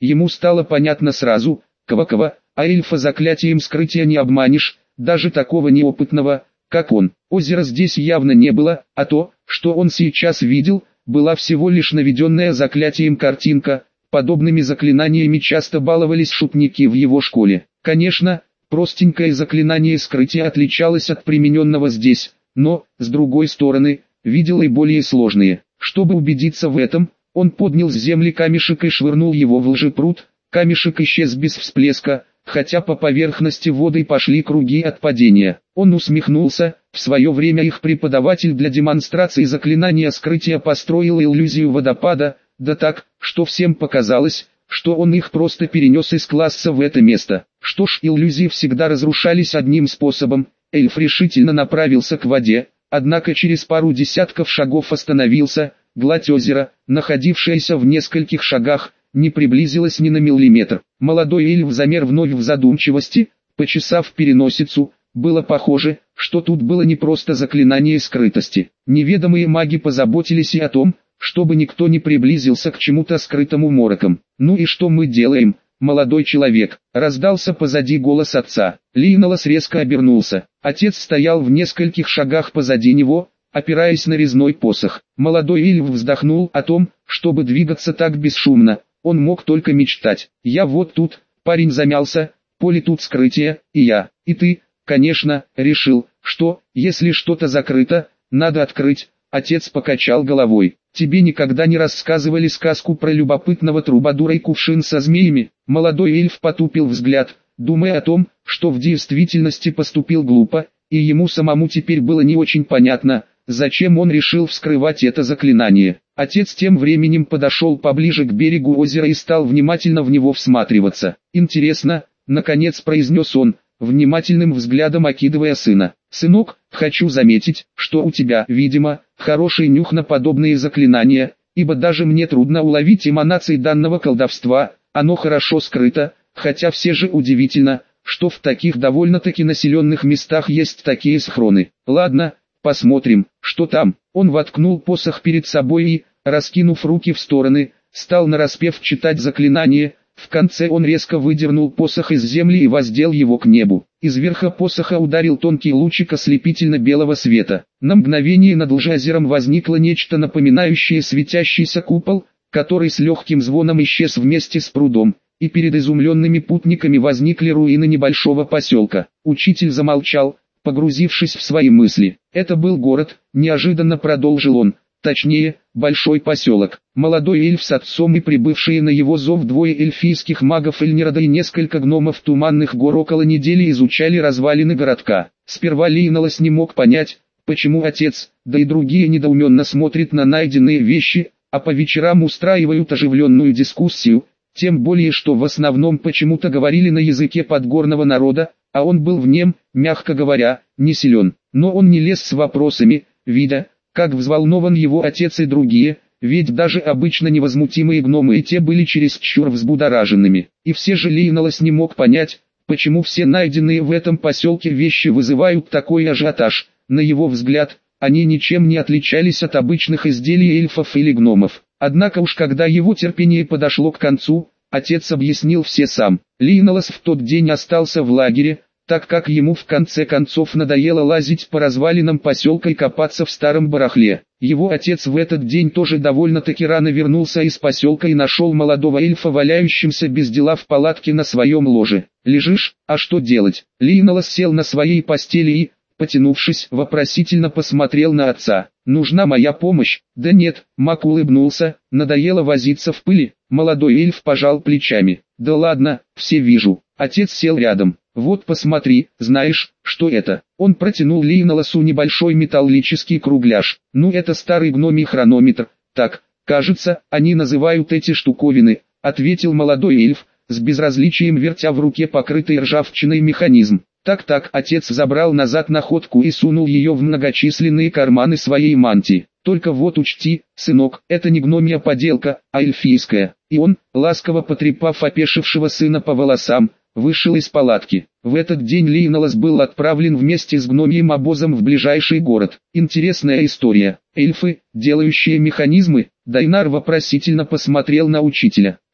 ему стало понятно сразу: ква-ква, а эльфа заклятием скрытия не обманешь, даже такого неопытного, как он. Озера здесь явно не было, а то, что он сейчас видел, была всего лишь наведенная заклятием картинка. Подобными заклинаниями часто баловались шутники в его школе. Конечно, простенькое заклинание скрытия отличалось от примененного здесь, но, с другой стороны, видел и более сложные. Чтобы убедиться в этом, он поднял с земли камешек и швырнул его в лжепруд. Камешек исчез без всплеска, хотя по поверхности воды пошли круги от падения. Он усмехнулся. В свое время их преподаватель для демонстрации заклинания скрытия построил иллюзию водопада, да так, что всем показалось, что он их просто перенес из класса в это место. Что ж, иллюзии всегда разрушались одним способом. Эльф решительно направился к воде, однако через пару десятков шагов остановился. Гладь озера, находившаяся в нескольких шагах, не приблизилась ни на миллиметр. Молодой эльф замер вновь в задумчивости, почесав переносицу. Было похоже, что тут было не просто заклинание скрытости. Неведомые маги позаботились и о том, чтобы никто не приблизился к чему-то скрытому мороком. «Ну и что мы делаем, молодой человек?» — раздался позади голос отца. Лейнолас резко обернулся. Отец стоял в нескольких шагах позади него, опираясь на резной посох. Молодой эльф вздохнул. О том, чтобы двигаться так бесшумно, он мог только мечтать. «Я вот тут», — парень замялся, — «поле тут скрытие, и я, и ты, конечно, решил, что, если что-то закрыто, надо открыть». Отец покачал головой. «Тебе никогда не рассказывали сказку про любопытного трубадура и кувшин со змеями?» Молодой эльф потупил взгляд, думая о том, что в действительности поступил глупо, и ему самому теперь было не очень понятно, зачем он решил вскрывать это заклинание. Отец тем временем подошел поближе к берегу озера и стал внимательно в него всматриваться. «Интересно», — наконец произнес он, внимательным взглядом окидывая сына. «Сынок, хочу заметить, что у тебя, видимо, хороший нюх на подобные заклинания, ибо даже мне трудно уловить эманации данного колдовства, оно хорошо скрыто, хотя все же удивительно, что в таких довольно-таки населенных местах есть такие схроны. Ладно, посмотрим, что там». Он воткнул посох перед собой и, раскинув руки в стороны, стал нараспев читать заклинание. В конце он резко выдернул посох из земли и воздел его к небу. Из верха посоха ударил тонкий лучик ослепительно-белого света. На мгновение над лжеозером возникло нечто напоминающее светящийся купол, который с легким звоном исчез вместе с прудом, и перед изумленными путниками возникли руины небольшого поселка. Учитель замолчал, погрузившись в свои мысли. «Это был город», — неожиданно продолжил он. Точнее, большой поселок. Молодой эльф с отцом и прибывшие на его зов двое эльфийских магов Эльнирада и несколько гномов Туманных гор около недели изучали развалины городка. Сперва Лейнолас не мог понять, почему отец, да и другие недоуменно смотрят на найденные вещи, а по вечерам устраивают оживленную дискуссию, тем более что в основном почему-то говорили на языке подгорного народа, а он был в нем, мягко говоря, не силен. Но он не лез с вопросами, видя, как взволнован его отец и другие, ведь даже обычно невозмутимые гномы и те были чересчур взбудораженными. И все же Лейнолас не мог понять, почему все найденные в этом поселке вещи вызывают такой ажиотаж. На его взгляд, они ничем не отличались от обычных изделий эльфов или гномов. Однако уж когда его терпение подошло к концу, отец объяснил все сам. Лейнолас в тот день остался в лагере, так как ему в конце концов надоело лазить по развалинам поселка и копаться в старом барахле. Его отец в этот день тоже довольно-таки рано вернулся из поселка и нашел молодого эльфа валяющимся без дела в палатке на своем ложе. «Лежишь, а что делать?» Лейнолас сел на своей постели и, потянувшись, вопросительно посмотрел на отца. «Нужна моя помощь?» «Да нет», маг улыбнулся, «надоело возиться в пыли». Молодой эльф пожал плечами. «Да ладно, все вижу». Отец сел рядом. «Вот посмотри, знаешь, что это?» Он протянул Лейноласу небольшой металлический кругляш. «Ну это старый гномий хронометр, так, кажется, они называют эти штуковины», ответил молодой эльф, с безразличием вертя в руке покрытый ржавчиной механизм. Так, отец забрал назад находку и сунул ее в многочисленные карманы своей мантии. «Только вот учти, сынок, это не гномья поделка, а эльфийская». И он, ласково потрепав опешившего сына по волосам, вышел из палатки. В этот день Лейнолас был отправлен вместе с гномьим обозом в ближайший город. Интересная история. Эльфы, делающие механизмы? Дайнар вопросительно посмотрел на учителя.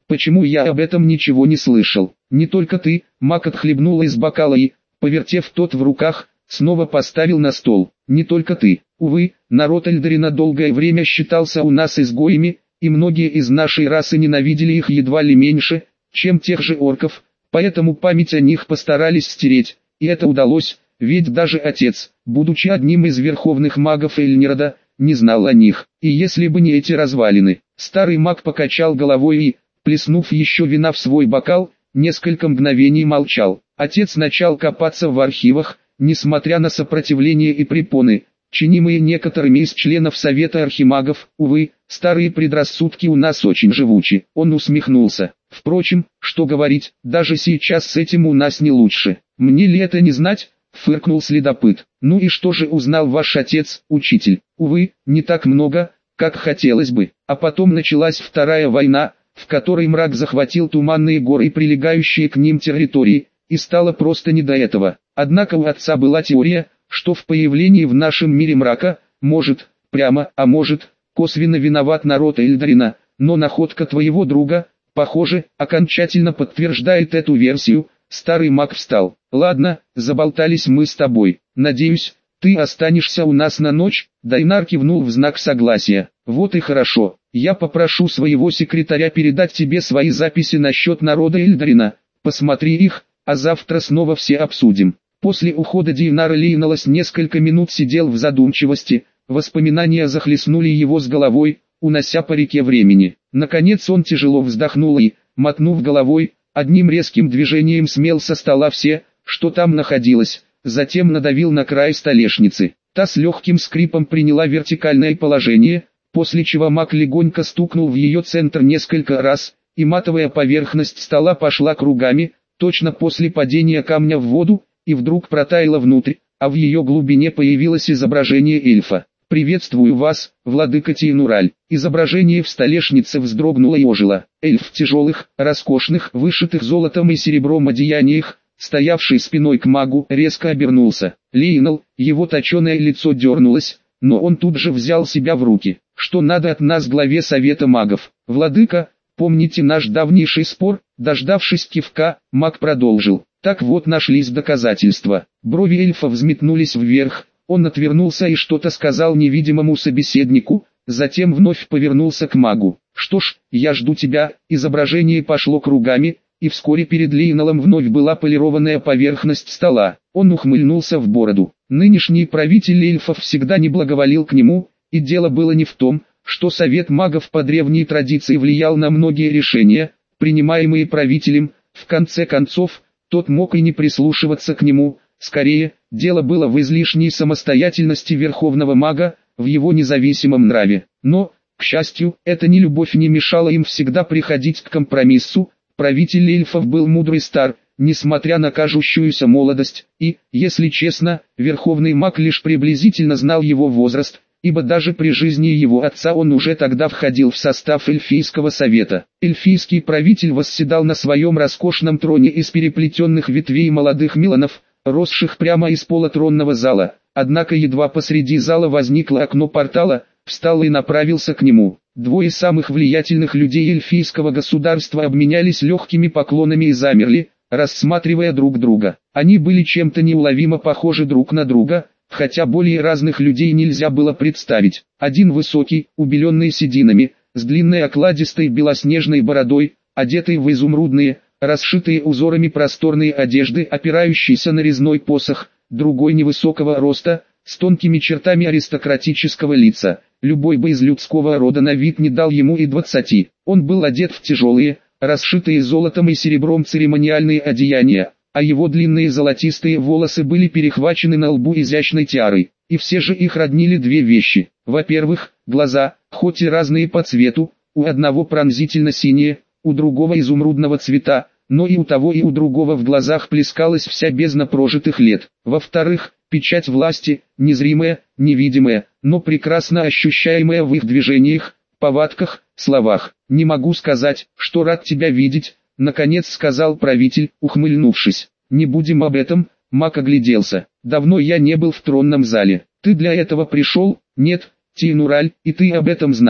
почему я об этом ничего не слышал? Не только ты. Мак отхлебнула из бокала и, повертев тот в руках, снова поставил на стол. Не только ты. Увы, народ Эльдарина долгое время считался у нас изгоями, и многие из нашей расы ненавидели их едва ли меньше, чем тех же орков, поэтому память о них постарались стереть, и это удалось, ведь даже отец, будучи одним из верховных магов Эльнирада, не знал о них. И если бы не эти развалины, старый маг покачал головой и, плеснув еще вина в свой бокал, несколько мгновений молчал. Отец начал копаться в архивах, несмотря на сопротивление и препоны, чинимые некоторыми из членов Совета Архимагов. Увы, старые предрассудки у нас очень живучи. Он усмехнулся. Впрочем, что говорить, даже сейчас с этим у нас не лучше. Мне ли это не знать? Фыркнул следопыт. Ну и что же узнал ваш отец, учитель? Увы, не так много, как хотелось бы. А потом началась Вторая война, в которой мрак захватил Туманные горы и прилегающие к ним территории, и стало просто не до этого. Однако у отца была теория, что в появлении в нашем мире мрака, может, прямо, а может, косвенно виноват народ Эльдарина, но находка твоего друга, похоже, окончательно подтверждает эту версию. Старый маг встал. Ладно, заболтались мы с тобой. Надеюсь, ты останешься у нас на ночь? Дайнар кивнул в знак согласия. Вот и хорошо. Я попрошу своего секретаря передать тебе свои записи насчет народа Эльдарина. Посмотри их, а завтра снова все обсудим. После ухода Дайнара Лейналос несколько минут сидел в задумчивости. Воспоминания захлестнули его с головой, унося по реке времени. Наконец он тяжело вздохнул и, мотнув головой, одним резким движением смел со стола все, что там находилось, затем надавил на край столешницы. Та с легким скрипом приняла вертикальное положение, после чего маг легонько стукнул в ее центр несколько раз, и матовая поверхность стола пошла кругами, точно после падения камня в воду, и вдруг протаяла внутрь, а в ее глубине появилось изображение эльфа. «Приветствую вас, владыка Тейнураль». Изображение в столешнице вздрогнуло и ожило. Эльф в тяжелых, роскошных, вышитых золотом и серебром одеяниях, стоявший спиной к магу, резко обернулся. Лейнал, его точеное лицо дернулось, но он тут же взял себя в руки. «Что надо от нас главе Совета магов? Владыка, помните наш давнейший спор?» Дождавшись кивка, маг продолжил. «Так вот нашлись доказательства». Брови эльфа взметнулись вверх. Он отвернулся и что-то сказал невидимому собеседнику, затем вновь повернулся к магу. «Что ж, я жду тебя». Изображение пошло кругами, и вскоре перед Лейналом вновь была полированная поверхность стола. Он ухмыльнулся в бороду. Нынешний правитель эльфов всегда не благоволил к нему, и дело было не в том, что Совет магов по древней традиции влиял на многие решения, принимаемые правителем. В конце концов, тот мог и не прислушиваться к нему. Скорее, дело было в излишней самостоятельности верховного мага, в его независимом нраве. Но, к счастью, эта нелюбовь не мешала им всегда приходить к компромиссу. Правитель эльфов был мудрый стар, несмотря на кажущуюся молодость, и, если честно, верховный маг лишь приблизительно знал его возраст, ибо даже при жизни его отца он уже тогда входил в состав эльфийского совета. Эльфийский правитель восседал на своем роскошном троне из переплетенных ветвей молодых миланов, росших прямо из пола тронного зала, однако едва посреди зала возникло окно портала, встал и направился к нему. Двое самых влиятельных людей эльфийского государства обменялись легкими поклонами и замерли, рассматривая друг друга. Они были чем-то неуловимо похожи друг на друга, хотя более разных людей нельзя было представить. Один высокий, убеленный сединами, с длинной окладистой белоснежной бородой, одетый в изумрудные, расшитые узорами просторные одежды, опирающиеся на резной посох, другой невысокого роста, с тонкими чертами аристократического лица. Любой бы из людского рода на вид не дал ему и 20. Он был одет в тяжелые, расшитые золотом и серебром церемониальные одеяния, а его длинные золотистые волосы были перехвачены на лбу изящной тиарой. И все же их роднили две вещи. Во-первых, глаза, хоть и разные по цвету, у одного пронзительно синие, у другого изумрудного цвета, но и у того и у другого в глазах плескалась вся бездна прожитых лет. Во-вторых, печать власти, незримая, невидимая, но прекрасно ощущаемая в их движениях, повадках, словах. «Не могу сказать, что рад тебя видеть», — наконец сказал правитель, ухмыльнувшись. «Не будем об этом», — маг огляделся. «Давно я не был в тронном зале. Ты для этого пришел?» «Нет, Тейнураль, и ты об этом знаешь»,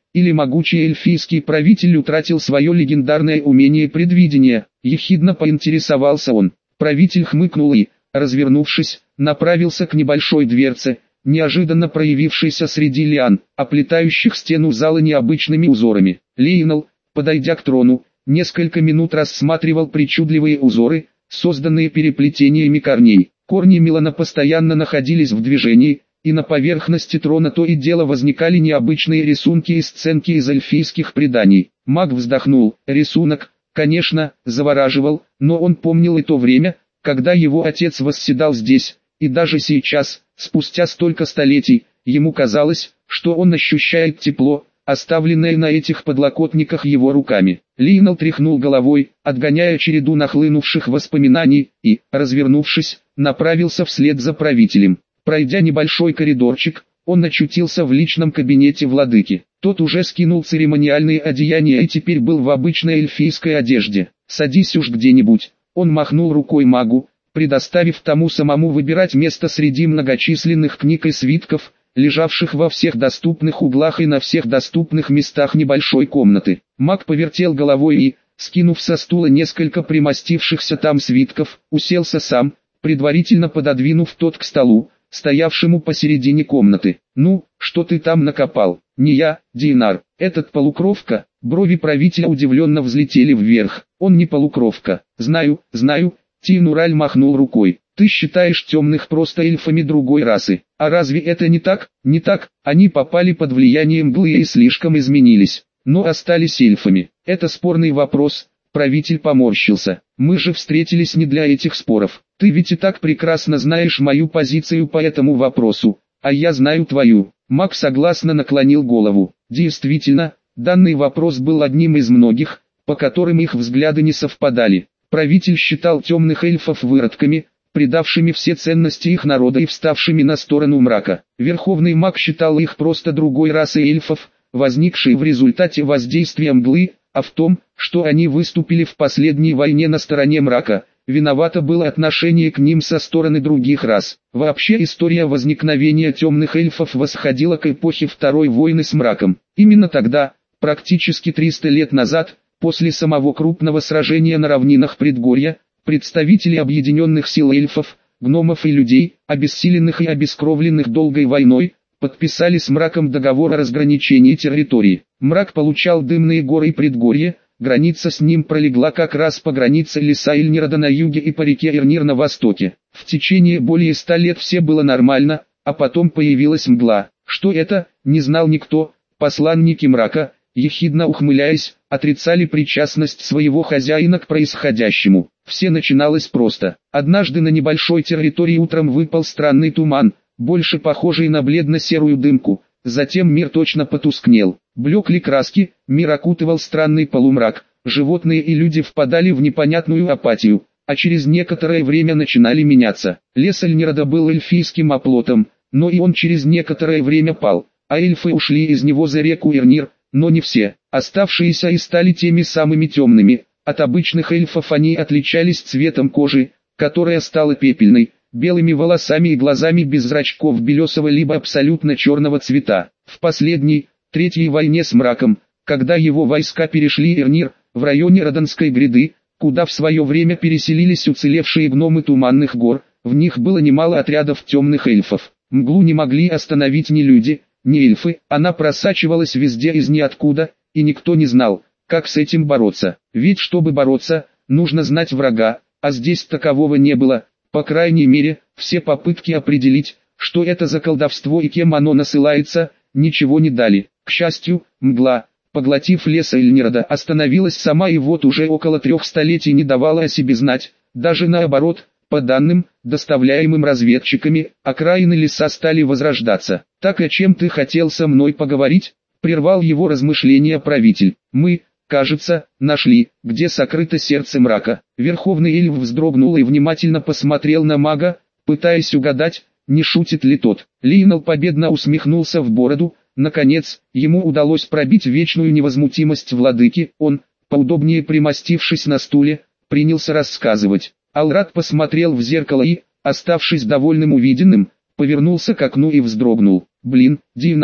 или могучий эльфийский правитель утратил свое легендарное умение предвидения, ехидно поинтересовался он. Правитель хмыкнул и, развернувшись, направился к небольшой дверце, неожиданно проявившейся среди лиан, оплетающих стену зала необычными узорами. Лейнал, подойдя к трону, несколько минут рассматривал причудливые узоры, созданные переплетениями корней. Корни Милана постоянно находились в движении, и на поверхности трона то и дело возникали необычные рисунки и сценки из эльфийских преданий. Маг вздохнул. Рисунок, конечно, завораживал, но он помнил и то время, когда его отец восседал здесь, и даже сейчас, спустя столько столетий, ему казалось, что он ощущает тепло, оставленное на этих подлокотниках его руками. Лейнал тряхнул головой, отгоняя череду нахлынувших воспоминаний, и, развернувшись, направился вслед за правителем. Пройдя небольшой коридорчик, он очутился в личном кабинете владыки. Тот уже скинул церемониальные одеяния и теперь был в обычной эльфийской одежде. «Садись уж где-нибудь», — он махнул рукой магу, предоставив тому самому выбирать место среди многочисленных книг и свитков, лежавших во всех доступных углах и на всех доступных местах небольшой комнаты. Маг повертел головой и, скинув со стула несколько примостившихся там свитков, уселся сам, предварительно пододвинув тот к столу, стоявшему посередине комнаты. «Ну, что ты там накопал?» «Не я, Дейнар, этот полукровка». Брови правителя удивленно взлетели вверх. «Он не полукровка». «Знаю, знаю», Тинураль махнул рукой. «Ты считаешь темных просто эльфами другой расы. А разве это не так?» «Не так, они попали под влияние мглы и слишком изменились, но остались эльфами. Это спорный вопрос». Правитель поморщился. «Мы же встретились не для этих споров. Ты ведь и так прекрасно знаешь мою позицию по этому вопросу, а я знаю твою». Маг согласно наклонил голову. Действительно, данный вопрос был одним из многих, по которым их взгляды не совпадали. Правитель считал темных эльфов выродками, предавшими все ценности их народа и вставшими на сторону мрака. Верховный маг считал их просто другой расой эльфов, возникшей в результате воздействия мглы, а в том, что они выступили в последней войне на стороне мрака, виновато было отношение к ним со стороны других рас. Вообще история возникновения темных эльфов восходила к эпохе Второй войны с мраком. Именно тогда, практически 300 лет назад, после самого крупного сражения на равнинах предгорья, представители объединенных сил эльфов, гномов и людей, обессиленных и обескровленных долгой войной, подписали с мраком договор о разграничении территории. Мрак получал дымные горы и предгорье, граница с ним пролегла как раз по границе леса Ильнирода на юге и по реке Ирнир на востоке. В течение более 100 лет все было нормально, а потом появилась мгла. Что это, не знал никто. Посланники мрака, ехидно ухмыляясь, отрицали причастность своего хозяина к происходящему. Все начиналось просто. Однажды на небольшой территории утром выпал странный туман, больше похожий на бледно-серую дымку. Затем мир точно потускнел. Блекли краски, мир окутывал странный полумрак. Животные и люди впадали в непонятную апатию, а через некоторое время начинали меняться. Лес Ильнирода был эльфийским оплотом, но и он через некоторое время пал, а эльфы ушли из него за реку Ирнир, но не все. Оставшиеся и стали теми самыми темными. От обычных эльфов они отличались цветом кожи, которая стала пепельной, белыми волосами и глазами без зрачков белесого либо абсолютно черного цвета. В последней, Третьей войне с мраком, когда его войска перешли Ирнир, в районе Роданской гряды, куда в свое время переселились уцелевшие гномы Туманных гор, в них было немало отрядов темных эльфов. Мглу не могли остановить ни люди, ни эльфы, она просачивалась везде из ниоткуда, и никто не знал, как с этим бороться. Ведь чтобы бороться, нужно знать врага, а здесь такового не было. По крайней мере, все попытки определить, что это за колдовство и кем оно насылается, ничего не дали. К счастью, мгла, поглотив лес Ильнирода, остановилась сама и вот уже около 3 столетий не давала о себе знать. Даже наоборот, по данным, доставляемым разведчиками, окраины леса стали возрождаться. «Так о чем ты хотел со мной поговорить?» — прервал его размышления правитель. «Мы, кажется, нашли, где сокрыто сердце мрака». Верховный эльф вздрогнул и внимательно посмотрел на мага, пытаясь угадать, не шутит ли тот. Лейнал победно усмехнулся в бороду. Наконец, ему удалось пробить вечную невозмутимость владыки. Он, поудобнее примостившись на стуле, принялся рассказывать. Алрат посмотрел в зеркало и, оставшись довольным увиденным, повернулся к окну и вздрогнул. «Блин, Дейнар,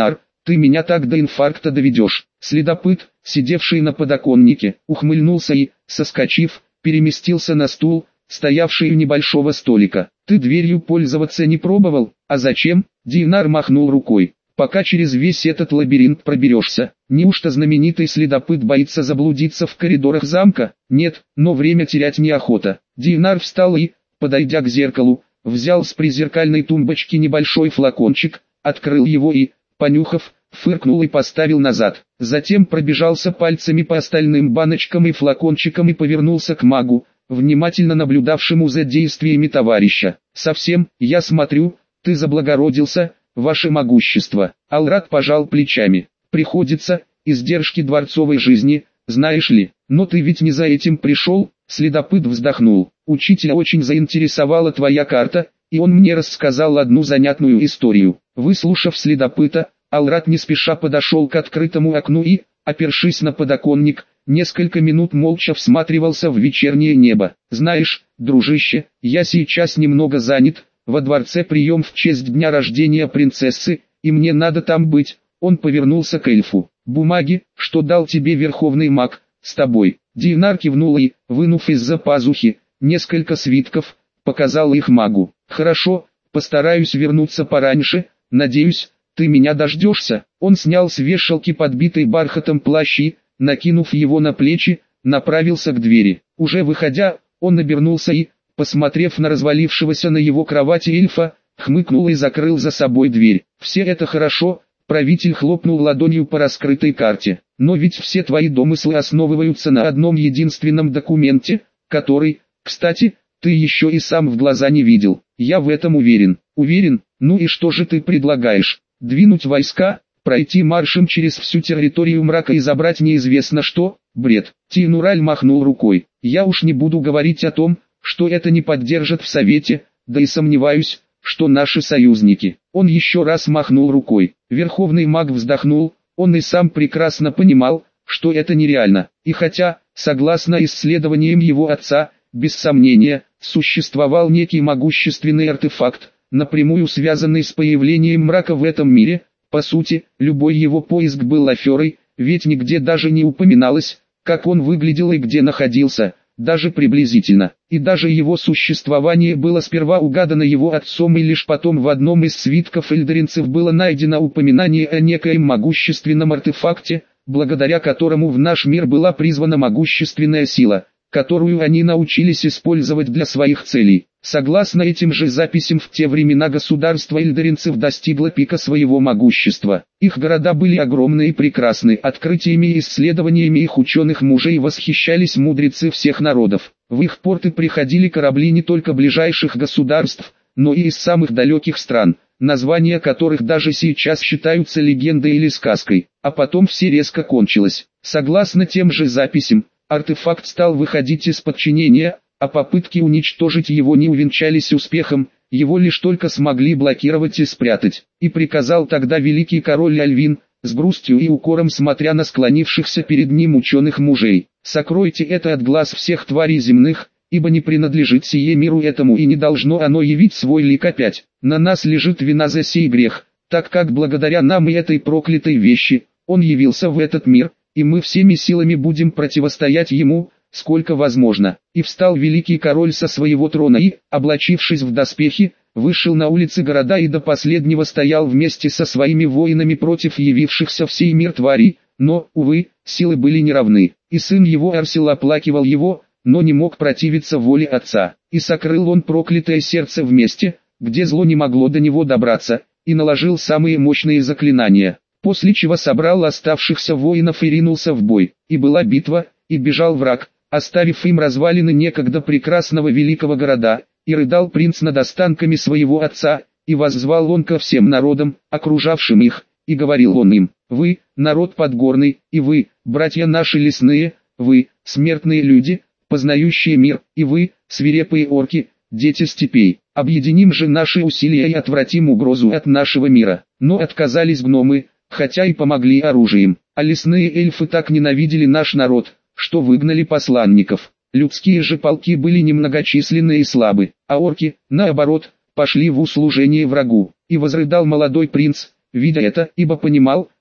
ты меня так до инфаркта доведешь. Следопыт, сидевший на подоконнике, ухмыльнулся и, соскочив, переместился на стул, стоявший у небольшого столика. Ты дверью пользоваться не пробовал? А зачем? Динар махнул рукой. Пока через весь этот лабиринт проберешься. Неужто знаменитый следопыт боится заблудиться в коридорах замка? Нет, но время терять неохота. Динар встал и, подойдя к зеркалу, взял с призеркальной тумбочки небольшой флакончик, открыл его и, понюхав, фыркнул и поставил назад. Затем пробежался пальцами по остальным баночкам и флакончикам и повернулся к магу, внимательно наблюдавшему за действиями товарища. «Совсем, я смотрю, ты заблагородился, ваше могущество». Алрат пожал плечами. «Приходится, издержки дворцовой жизни, знаешь ли. Но ты ведь не за этим пришел?» Следопыт вздохнул. «Учителя очень заинтересовала твоя карта, и он мне рассказал одну занятную историю». Выслушав следопыта, Алрат не спеша подошел к открытому окну и, опершись на подоконник, несколько минут молча всматривался в вечернее небо. «Знаешь, дружище, я сейчас немного занят, во дворце прием в честь дня рождения принцессы, и мне надо там быть». Он повернулся к эльфу. «Бумаги, что дал тебе верховный маг, с тобой». Динар кивнул и, вынув из-за пазухи несколько свитков, показал их магу. «Хорошо, постараюсь вернуться пораньше, надеюсь, ты меня дождешься». Он снял с вешалки подбитый бархатом плащ и, накинув его на плечи, направился к двери. Уже выходя, он обернулся и, посмотрев на развалившегося на его кровати эльфа, хмыкнул и закрыл за собой дверь. «Все это хорошо», — правитель хлопнул ладонью по раскрытой карте. «Но ведь все твои домыслы основываются на одном единственном документе, который, кстати, ты еще и сам в глаза не видел. Я в этом уверен». «Уверен? Ну и что же ты предлагаешь? Двинуть войска, пройти маршем через всю территорию мрака и забрать неизвестно что? Бред». Тинураль махнул рукой. «Я уж не буду говорить о том, что это не поддержат в Совете, да и сомневаюсь, что наши союзники». Он еще раз махнул рукой. Верховный маг вздохнул, он и сам прекрасно понимал, что это нереально. И хотя, согласно исследованиям его отца, без сомнения, существовал некий могущественный артефакт, напрямую связанный с появлением мрака в этом мире, по сути, любой его поиск был аферой, ведь нигде даже не упоминалось, как он выглядел и где находился, даже приблизительно. И даже его существование было сперва угадано его отцом, и лишь потом в одном из свитков эльдоринцев было найдено упоминание о некоем могущественном артефакте, благодаря которому в наш мир была призвана могущественная сила, которую они научились использовать для своих целей. Согласно этим же записям, в те времена государство эльдоринцев достигло пика своего могущества. Их города были огромны и прекрасны. Открытиями и исследованиями их ученых мужей восхищались мудрецы всех народов. В их порты приходили корабли не только ближайших государств, но и из самых далеких стран, названия которых даже сейчас считаются легендой или сказкой. А потом все резко кончилось. Согласно тем же записям, артефакт стал выходить из подчинения, а попытки уничтожить его не увенчались успехом, его лишь только смогли блокировать и спрятать. И приказал тогда великий король Альвин, с грустью и укором смотря на склонившихся перед ним ученых мужей: «Сокройте это от глаз всех тварей земных, ибо не принадлежит сие миру этому и не должно оно явить свой лик опять. На нас лежит вина за сей грех, так как благодаря нам и этой проклятой вещи, он явился в этот мир, и мы всеми силами будем противостоять ему, сколько возможно». И встал великий король со своего трона и, облачившись в доспехи, вышел на улицы города и до последнего стоял вместе со своими воинами против явившихся в сей мир тварей, но, увы, силы были неравны. И сын его Арсил оплакивал его, но не мог противиться воле отца. И сокрыл он проклятое сердце в месте, где зло не могло до него добраться, и наложил самые мощные заклинания. После чего собрал оставшихся воинов и ринулся в бой. И была битва, и бежал враг, оставив им развалины некогда прекрасного великого города, и рыдал принц над останками своего отца, и воззвал он ко всем народам, окружавшим их, и говорил он им: «Вы, народ подгорный, и вы, братья наши лесные, вы, смертные люди, познающие мир, и вы, свирепые орки, дети степей, объединим же наши усилия и отвратим угрозу от нашего мира». Но отказались гномы, хотя и помогли оружием, а лесные эльфы так ненавидели наш народ, что выгнали посланников. Людские же полки были немногочисленны и слабы, а орки, наоборот, пошли в услужение врагу. И возрыдал молодой принц, видя это, ибо понимал,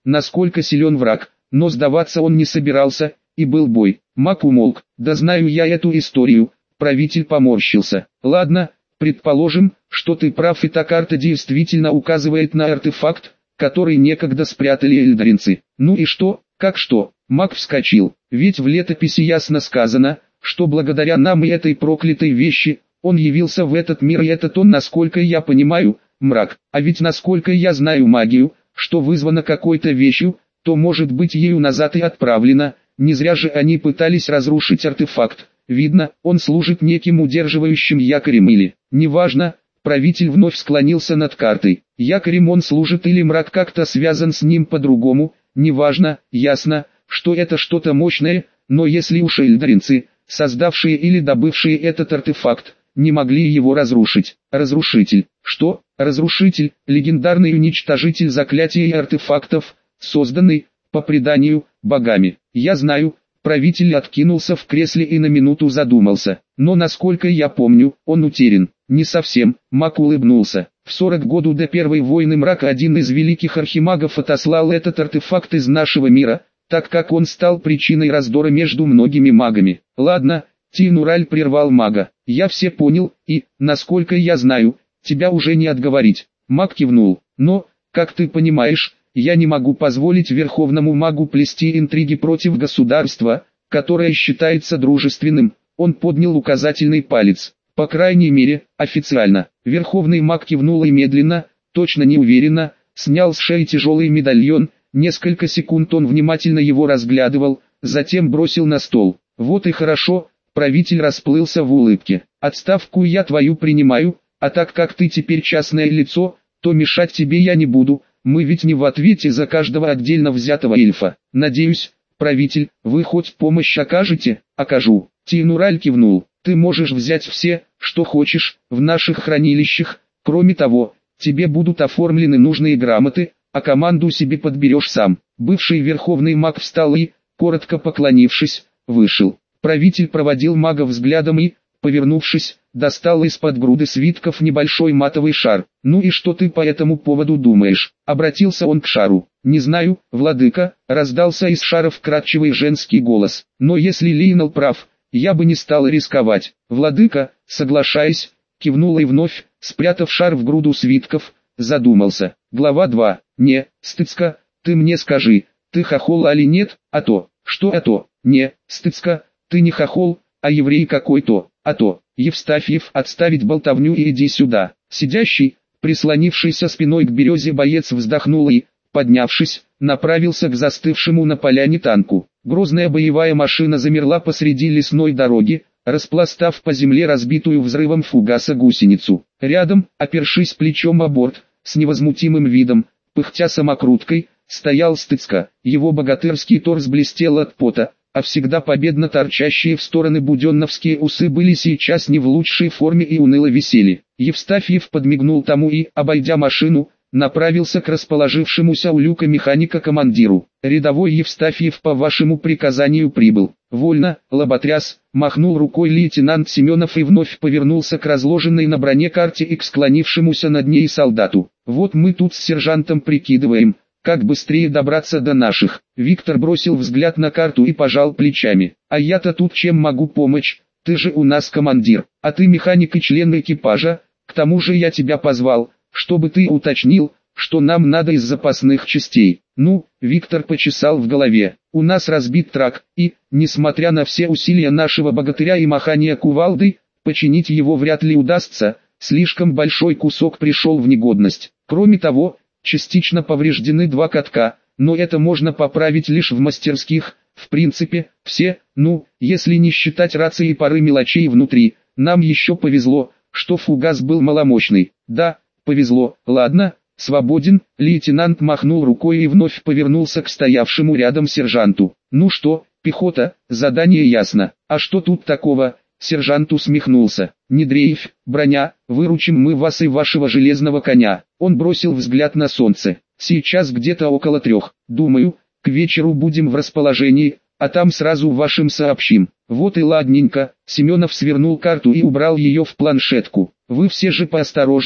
насколько силен враг, но сдаваться он не собирался, и был бой. Маг умолк. Да знаю я эту историю. Правитель поморщился. Ладно, предположим, что ты прав и та карта действительно указывает на артефакт, который некогда спрятали эльдаринцы. Ну и что, как что? Маг вскочил. Ведь в летописи ясно сказано, что благодаря нам и этой проклятой вещи, он явился в этот мир, и этот он, насколько я понимаю, мрак. А ведь насколько я знаю магию, что вызвано какой-то вещью, то может быть ею назад и отправлено. Не зря же они пытались разрушить артефакт. Видно, он служит неким удерживающим якорем или, неважно, правитель вновь склонился над картой. Якорем он служит или мрак как-то связан с ним по-другому, неважно, ясно, что это что-то мощное, но если уж эльдаринцы, создавшие или добывшие этот артефакт, не могли его разрушить. Разрушитель. Что? Разрушитель, легендарный уничтожитель заклятий и артефактов, созданный, по преданию, богами. Я знаю. Правитель откинулся в кресле и на минуту задумался. Но насколько я помню, он утерян. Не совсем. Маг улыбнулся. В 40 году до Первой войны мрака один из великих архимагов отослал этот артефакт из нашего мира, так как он стал причиной раздора между многими магами. Ладно, Тинураль прервал мага. Я все понял, и, насколько я знаю, тебя уже не отговорить. Маг кивнул. Но, как ты понимаешь, я не могу позволить верховному магу плести интриги против государства, которое считается дружественным. Он поднял указательный палец. По крайней мере, официально. Верховный маг кивнул и медленно, точно неуверенно, снял с шеи тяжелый медальон. Несколько секунд он внимательно его разглядывал, затем бросил на стол. Вот и хорошо, правитель расплылся в улыбке. Отставку я твою принимаю, а так как ты теперь частное лицо, то мешать тебе я не буду. Мы ведь не в ответе за каждого отдельно взятого эльфа. Надеюсь, правитель, вы хоть помощь окажете? Окажу. Тинураль кивнул. Ты можешь взять все, что хочешь, в наших хранилищах. Кроме того, тебе будут оформлены нужные грамоты, а команду себе подберешь сам. Бывший верховный маг встал и, коротко поклонившись, вышел. Правитель проводил мага взглядом и, повернувшись, достал из-под груды свитков небольшой матовый шар. «Ну и что ты по этому поводу думаешь?» Обратился он к шару. «Не знаю, владыка», раздался из шара вкрадчивый женский голос. «Но если Лейнал прав, я бы не стал рисковать». «Владыка», соглашаясь, кивнула и вновь, спрятав шар в груду свитков, задумался. Глава 2. «Не, Стыцка, ты мне скажи, ты хохол али нет, а то, что а то?» «Не, Стыцка, ты не хохол, а еврей какой-то, а то». Евстафьев, отставить болтовню и иди сюда. Сидящий, прислонившийся спиной к березе боец вздохнул и, поднявшись, направился к застывшему на поляне танку. Грозная боевая машина замерла посреди лесной дороги, распластав по земле разбитую взрывом фугаса гусеницу. Рядом, опершись плечом о борт, с невозмутимым видом, пыхтя самокруткой, стоял Стыцка. Его богатырский торс блестел от пота, а всегда победно торчащие в стороны буденновские усы были сейчас не в лучшей форме и уныло висели. Евстафьев подмигнул тому и, обойдя машину, направился к расположившемуся у люка механика командиру. «Рядовой Евстафьев по вашему приказанию прибыл». «Вольно, лоботряс», махнул рукой лейтенант Семенов и вновь повернулся к разложенной на броне карте и к склонившемуся над ней солдату. «Вот мы тут с сержантом прикидываем, как быстрее добраться до наших». Виктор бросил взгляд на карту и пожал плечами. «А я-то тут чем могу помочь? Ты же у нас командир, а ты механик и член экипажа. К тому же я тебя позвал, чтобы ты уточнил, что нам надо из запасных частей». «Ну», Виктор почесал в голове, «у нас разбит трак, и, несмотря на все усилия нашего богатыря и махания кувалдой, починить его вряд ли удастся, слишком большой кусок пришел в негодность. Кроме того, частично повреждены два катка, но это можно поправить лишь в мастерских. В принципе, все, ну, если не считать рации и пары мелочей внутри. Нам еще повезло, что фугас был маломощный». «Да, повезло, ладно, свободен». Лейтенант махнул рукой и вновь повернулся к стоявшему рядом сержанту. «Ну что, пехота, задание ясно. А что тут такого?» Сержант усмехнулся. «Не дрейфь, броня, выручим мы вас и вашего железного коня». Он бросил взгляд на солнце. «Сейчас где-то около 3. Думаю, к вечеру будем в расположении, а там сразу вашим сообщим». «Вот и ладненько». Семенов свернул карту и убрал ее в планшетку. «Вы все же поосторожнее,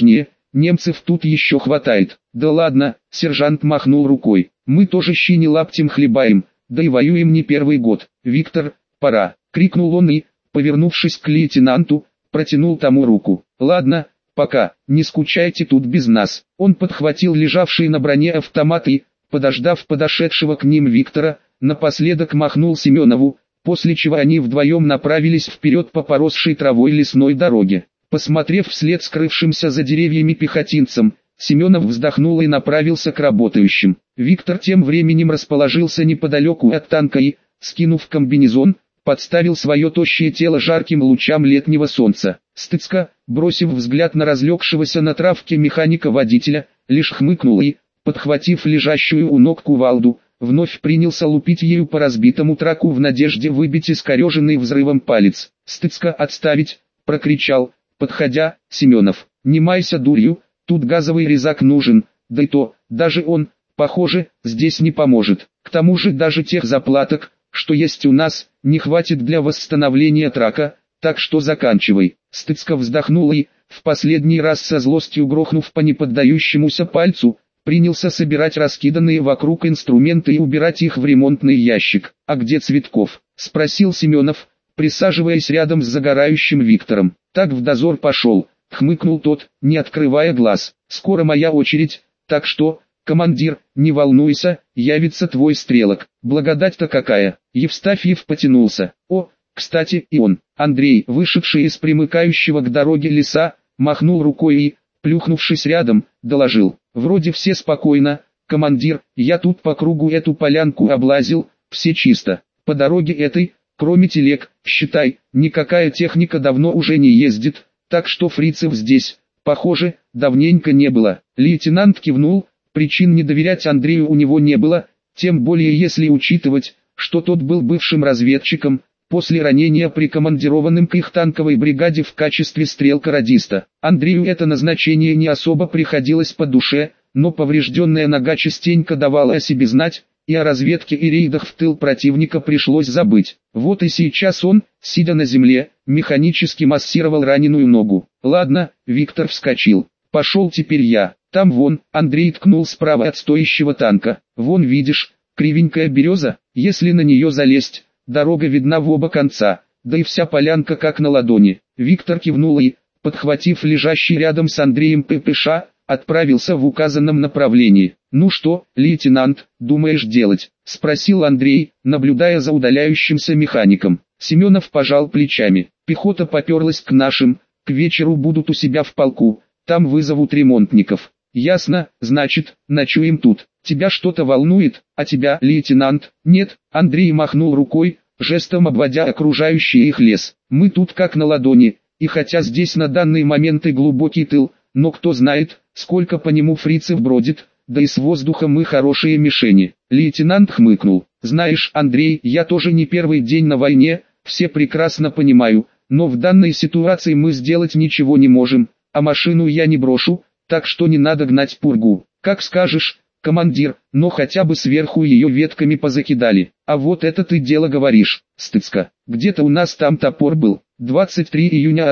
немцев тут еще хватает. Да ладно, сержант махнул рукой, мы тоже щи не лаптем хлебаем, да и воюем не первый год. Виктор, пора, крикнул он и, повернувшись к лейтенанту, протянул тому руку. Ладно, пока, не скучайте тут без нас. Он подхватил лежавший на броне автомат и, подождав подошедшего к ним Виктора, напоследок махнул Семенову, после чего они вдвоем направились вперед по поросшей травой лесной дороге. Посмотрев вслед скрывшимся за деревьями пехотинцам, Семенов вздохнул и направился к работающим. Виктор тем временем расположился неподалеку от танка и, скинув комбинезон, подставил свое тощее тело жарким лучам летнего солнца. Стыцко, бросив взгляд на разлегшегося на травке механика-водителя, лишь хмыкнул и, подхватив лежащую у ног кувалду, вновь принялся лупить ею по разбитому траку в надежде выбить искореженный взрывом палец. «Стыцко, отставить!» — прокричал, подходя, Семенов. «Не майся дурью, тут газовый резак нужен, да и то, даже он, похоже, здесь не поможет. К тому же даже тех заплаток, что есть у нас, не хватит для восстановления трака, так что заканчивай». Стыцко вздохнул и, в последний раз со злостью грохнув по неподдающемуся пальцу, принялся собирать раскиданные вокруг инструменты и убирать их в ремонтный ящик. «А где Цветков?» — спросил Семенов, присаживаясь рядом с загорающим Виктором. «Так в дозор пошел», — хмыкнул тот, не открывая глаз. «Скоро моя очередь, так что, командир, не волнуйся, явится твой стрелок». «Благодать-то какая!» — Евстафьев потянулся. «О, кстати, и он». Андрей, вышедший из примыкающего к дороге леса, махнул рукой и, плюхнувшись рядом, доложил. «Вроде все спокойно, командир, я тут по кругу эту полянку облазил, все чисто. По дороге этой, кроме телег, считай, никакая техника давно уже не ездит, так что фрицев здесь, похоже, давненько не было». Лейтенант кивнул, причин не доверять Андрею у него не было, тем более если учитывать, что тот был бывшим разведчиком, после ранения прикомандированным к их танковой бригаде в качестве стрелка-радиста. Андрею это назначение не особо приходилось по душе, но поврежденная нога частенько давала о себе знать, и о разведке и рейдах в тыл противника пришлось забыть. Вот и сейчас он, сидя на земле, механически массировал раненую ногу. «Ладно», — Виктор вскочил. «Пошел теперь я. Там вон», — Андрей ткнул справа от стоящего танка. «Вон видишь, кривенькая береза, если на нее залезть, дорога видна в оба конца, да и вся полянка как на ладони». Виктор кивнул и, подхватив лежащий рядом с Андреем ППШ, отправился в указанном направлении. «Ну что, лейтенант, думаешь делать?» — спросил Андрей, наблюдая за удаляющимся механиком. Семенов пожал плечами. «Пехота поперлась к нашим, к вечеру будут у себя в полку, там вызовут ремонтников». «Ясно, значит, ночуем тут. Тебя что-то волнует, а тебя, лейтенант?» «Нет», — Андрей махнул рукой, жестом обводя окружающий их лес. «Мы тут как на ладони, и хотя здесь на данный момент и глубокий тыл, но кто знает, сколько по нему фрицев бродит, да и с воздуха мы хорошие мишени». Лейтенант хмыкнул. «Знаешь, Андрей, я тоже не первый день на войне, все прекрасно понимаю, но в данной ситуации мы сделать ничего не можем, а машину я не брошу, так что не надо гнать пургу. Как скажешь, командир, но хотя бы сверху ее ветками позакидали. А вот это ты дело говоришь, Стыцко. Где-то у нас там топор был». 23 июня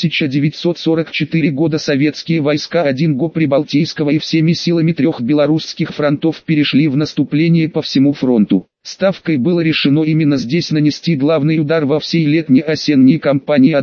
1944 года советские войска 1 Прибалтийского и всеми силами 3 белорусских фронтов перешли в наступление по всему фронту. Ставкой было решено именно здесь нанести главный удар во всей летне-осенней кампании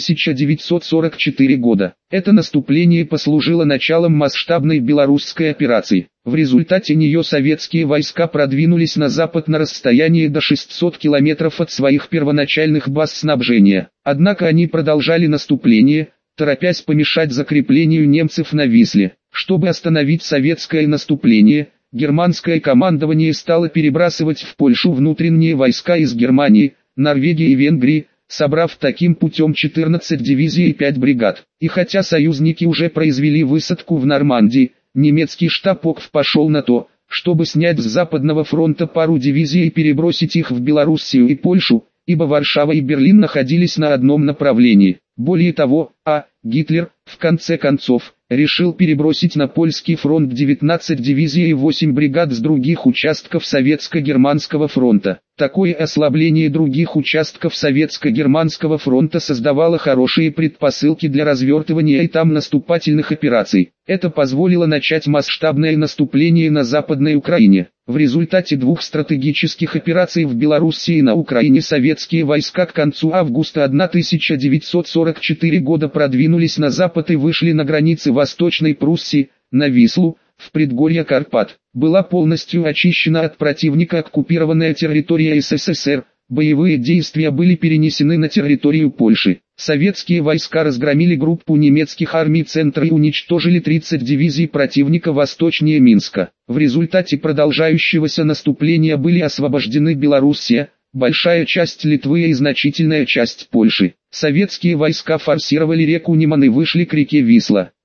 1944 года. Это наступление послужило началом масштабной белорусской операции. В результате нее советские войска продвинулись на запад на расстояние до 600 километров от своих первоначальных баз снабжения. Однако они продолжали наступление, торопясь помешать закреплению немцев на Висле. Чтобы остановить советское наступление, германское командование стало перебрасывать в Польшу внутренние войска из Германии, Норвегии и Венгрии, собрав таким путем 14 дивизий и 5 бригад. И хотя союзники уже произвели высадку в Нормандии, немецкий штаб ОКВ пошел на то, чтобы снять с Западного фронта пару дивизий и перебросить их в Белоруссию и Польшу, ибо Варшава и Берлин находились на одном направлении. Более того, Гитлер, в конце концов, решил перебросить на польский фронт 19 дивизий и 8 бригад с других участков Советско-Германского фронта. Такое ослабление других участков Советско-Германского фронта создавало хорошие предпосылки для развертывания и там наступательных операций. Это позволило начать масштабное наступление на Западной Украине. В результате двух стратегических операций в Белоруссии и на Украине советские войска к концу августа 1944 года продвинулись на запад и вышли на границы Восточной Пруссии, на Вислу, в предгорье Карпат. Была полностью очищена от противника оккупированная территория СССР, боевые действия были перенесены на территорию Польши. Советские войска разгромили группу немецких армий центра и уничтожили 30 дивизий противника восточнее Минска. В результате продолжающегося наступления были освобождены Белоруссия, большая часть Литвы и значительная часть Польши. Советские войска форсировали реку Неман и вышли к реке Висла.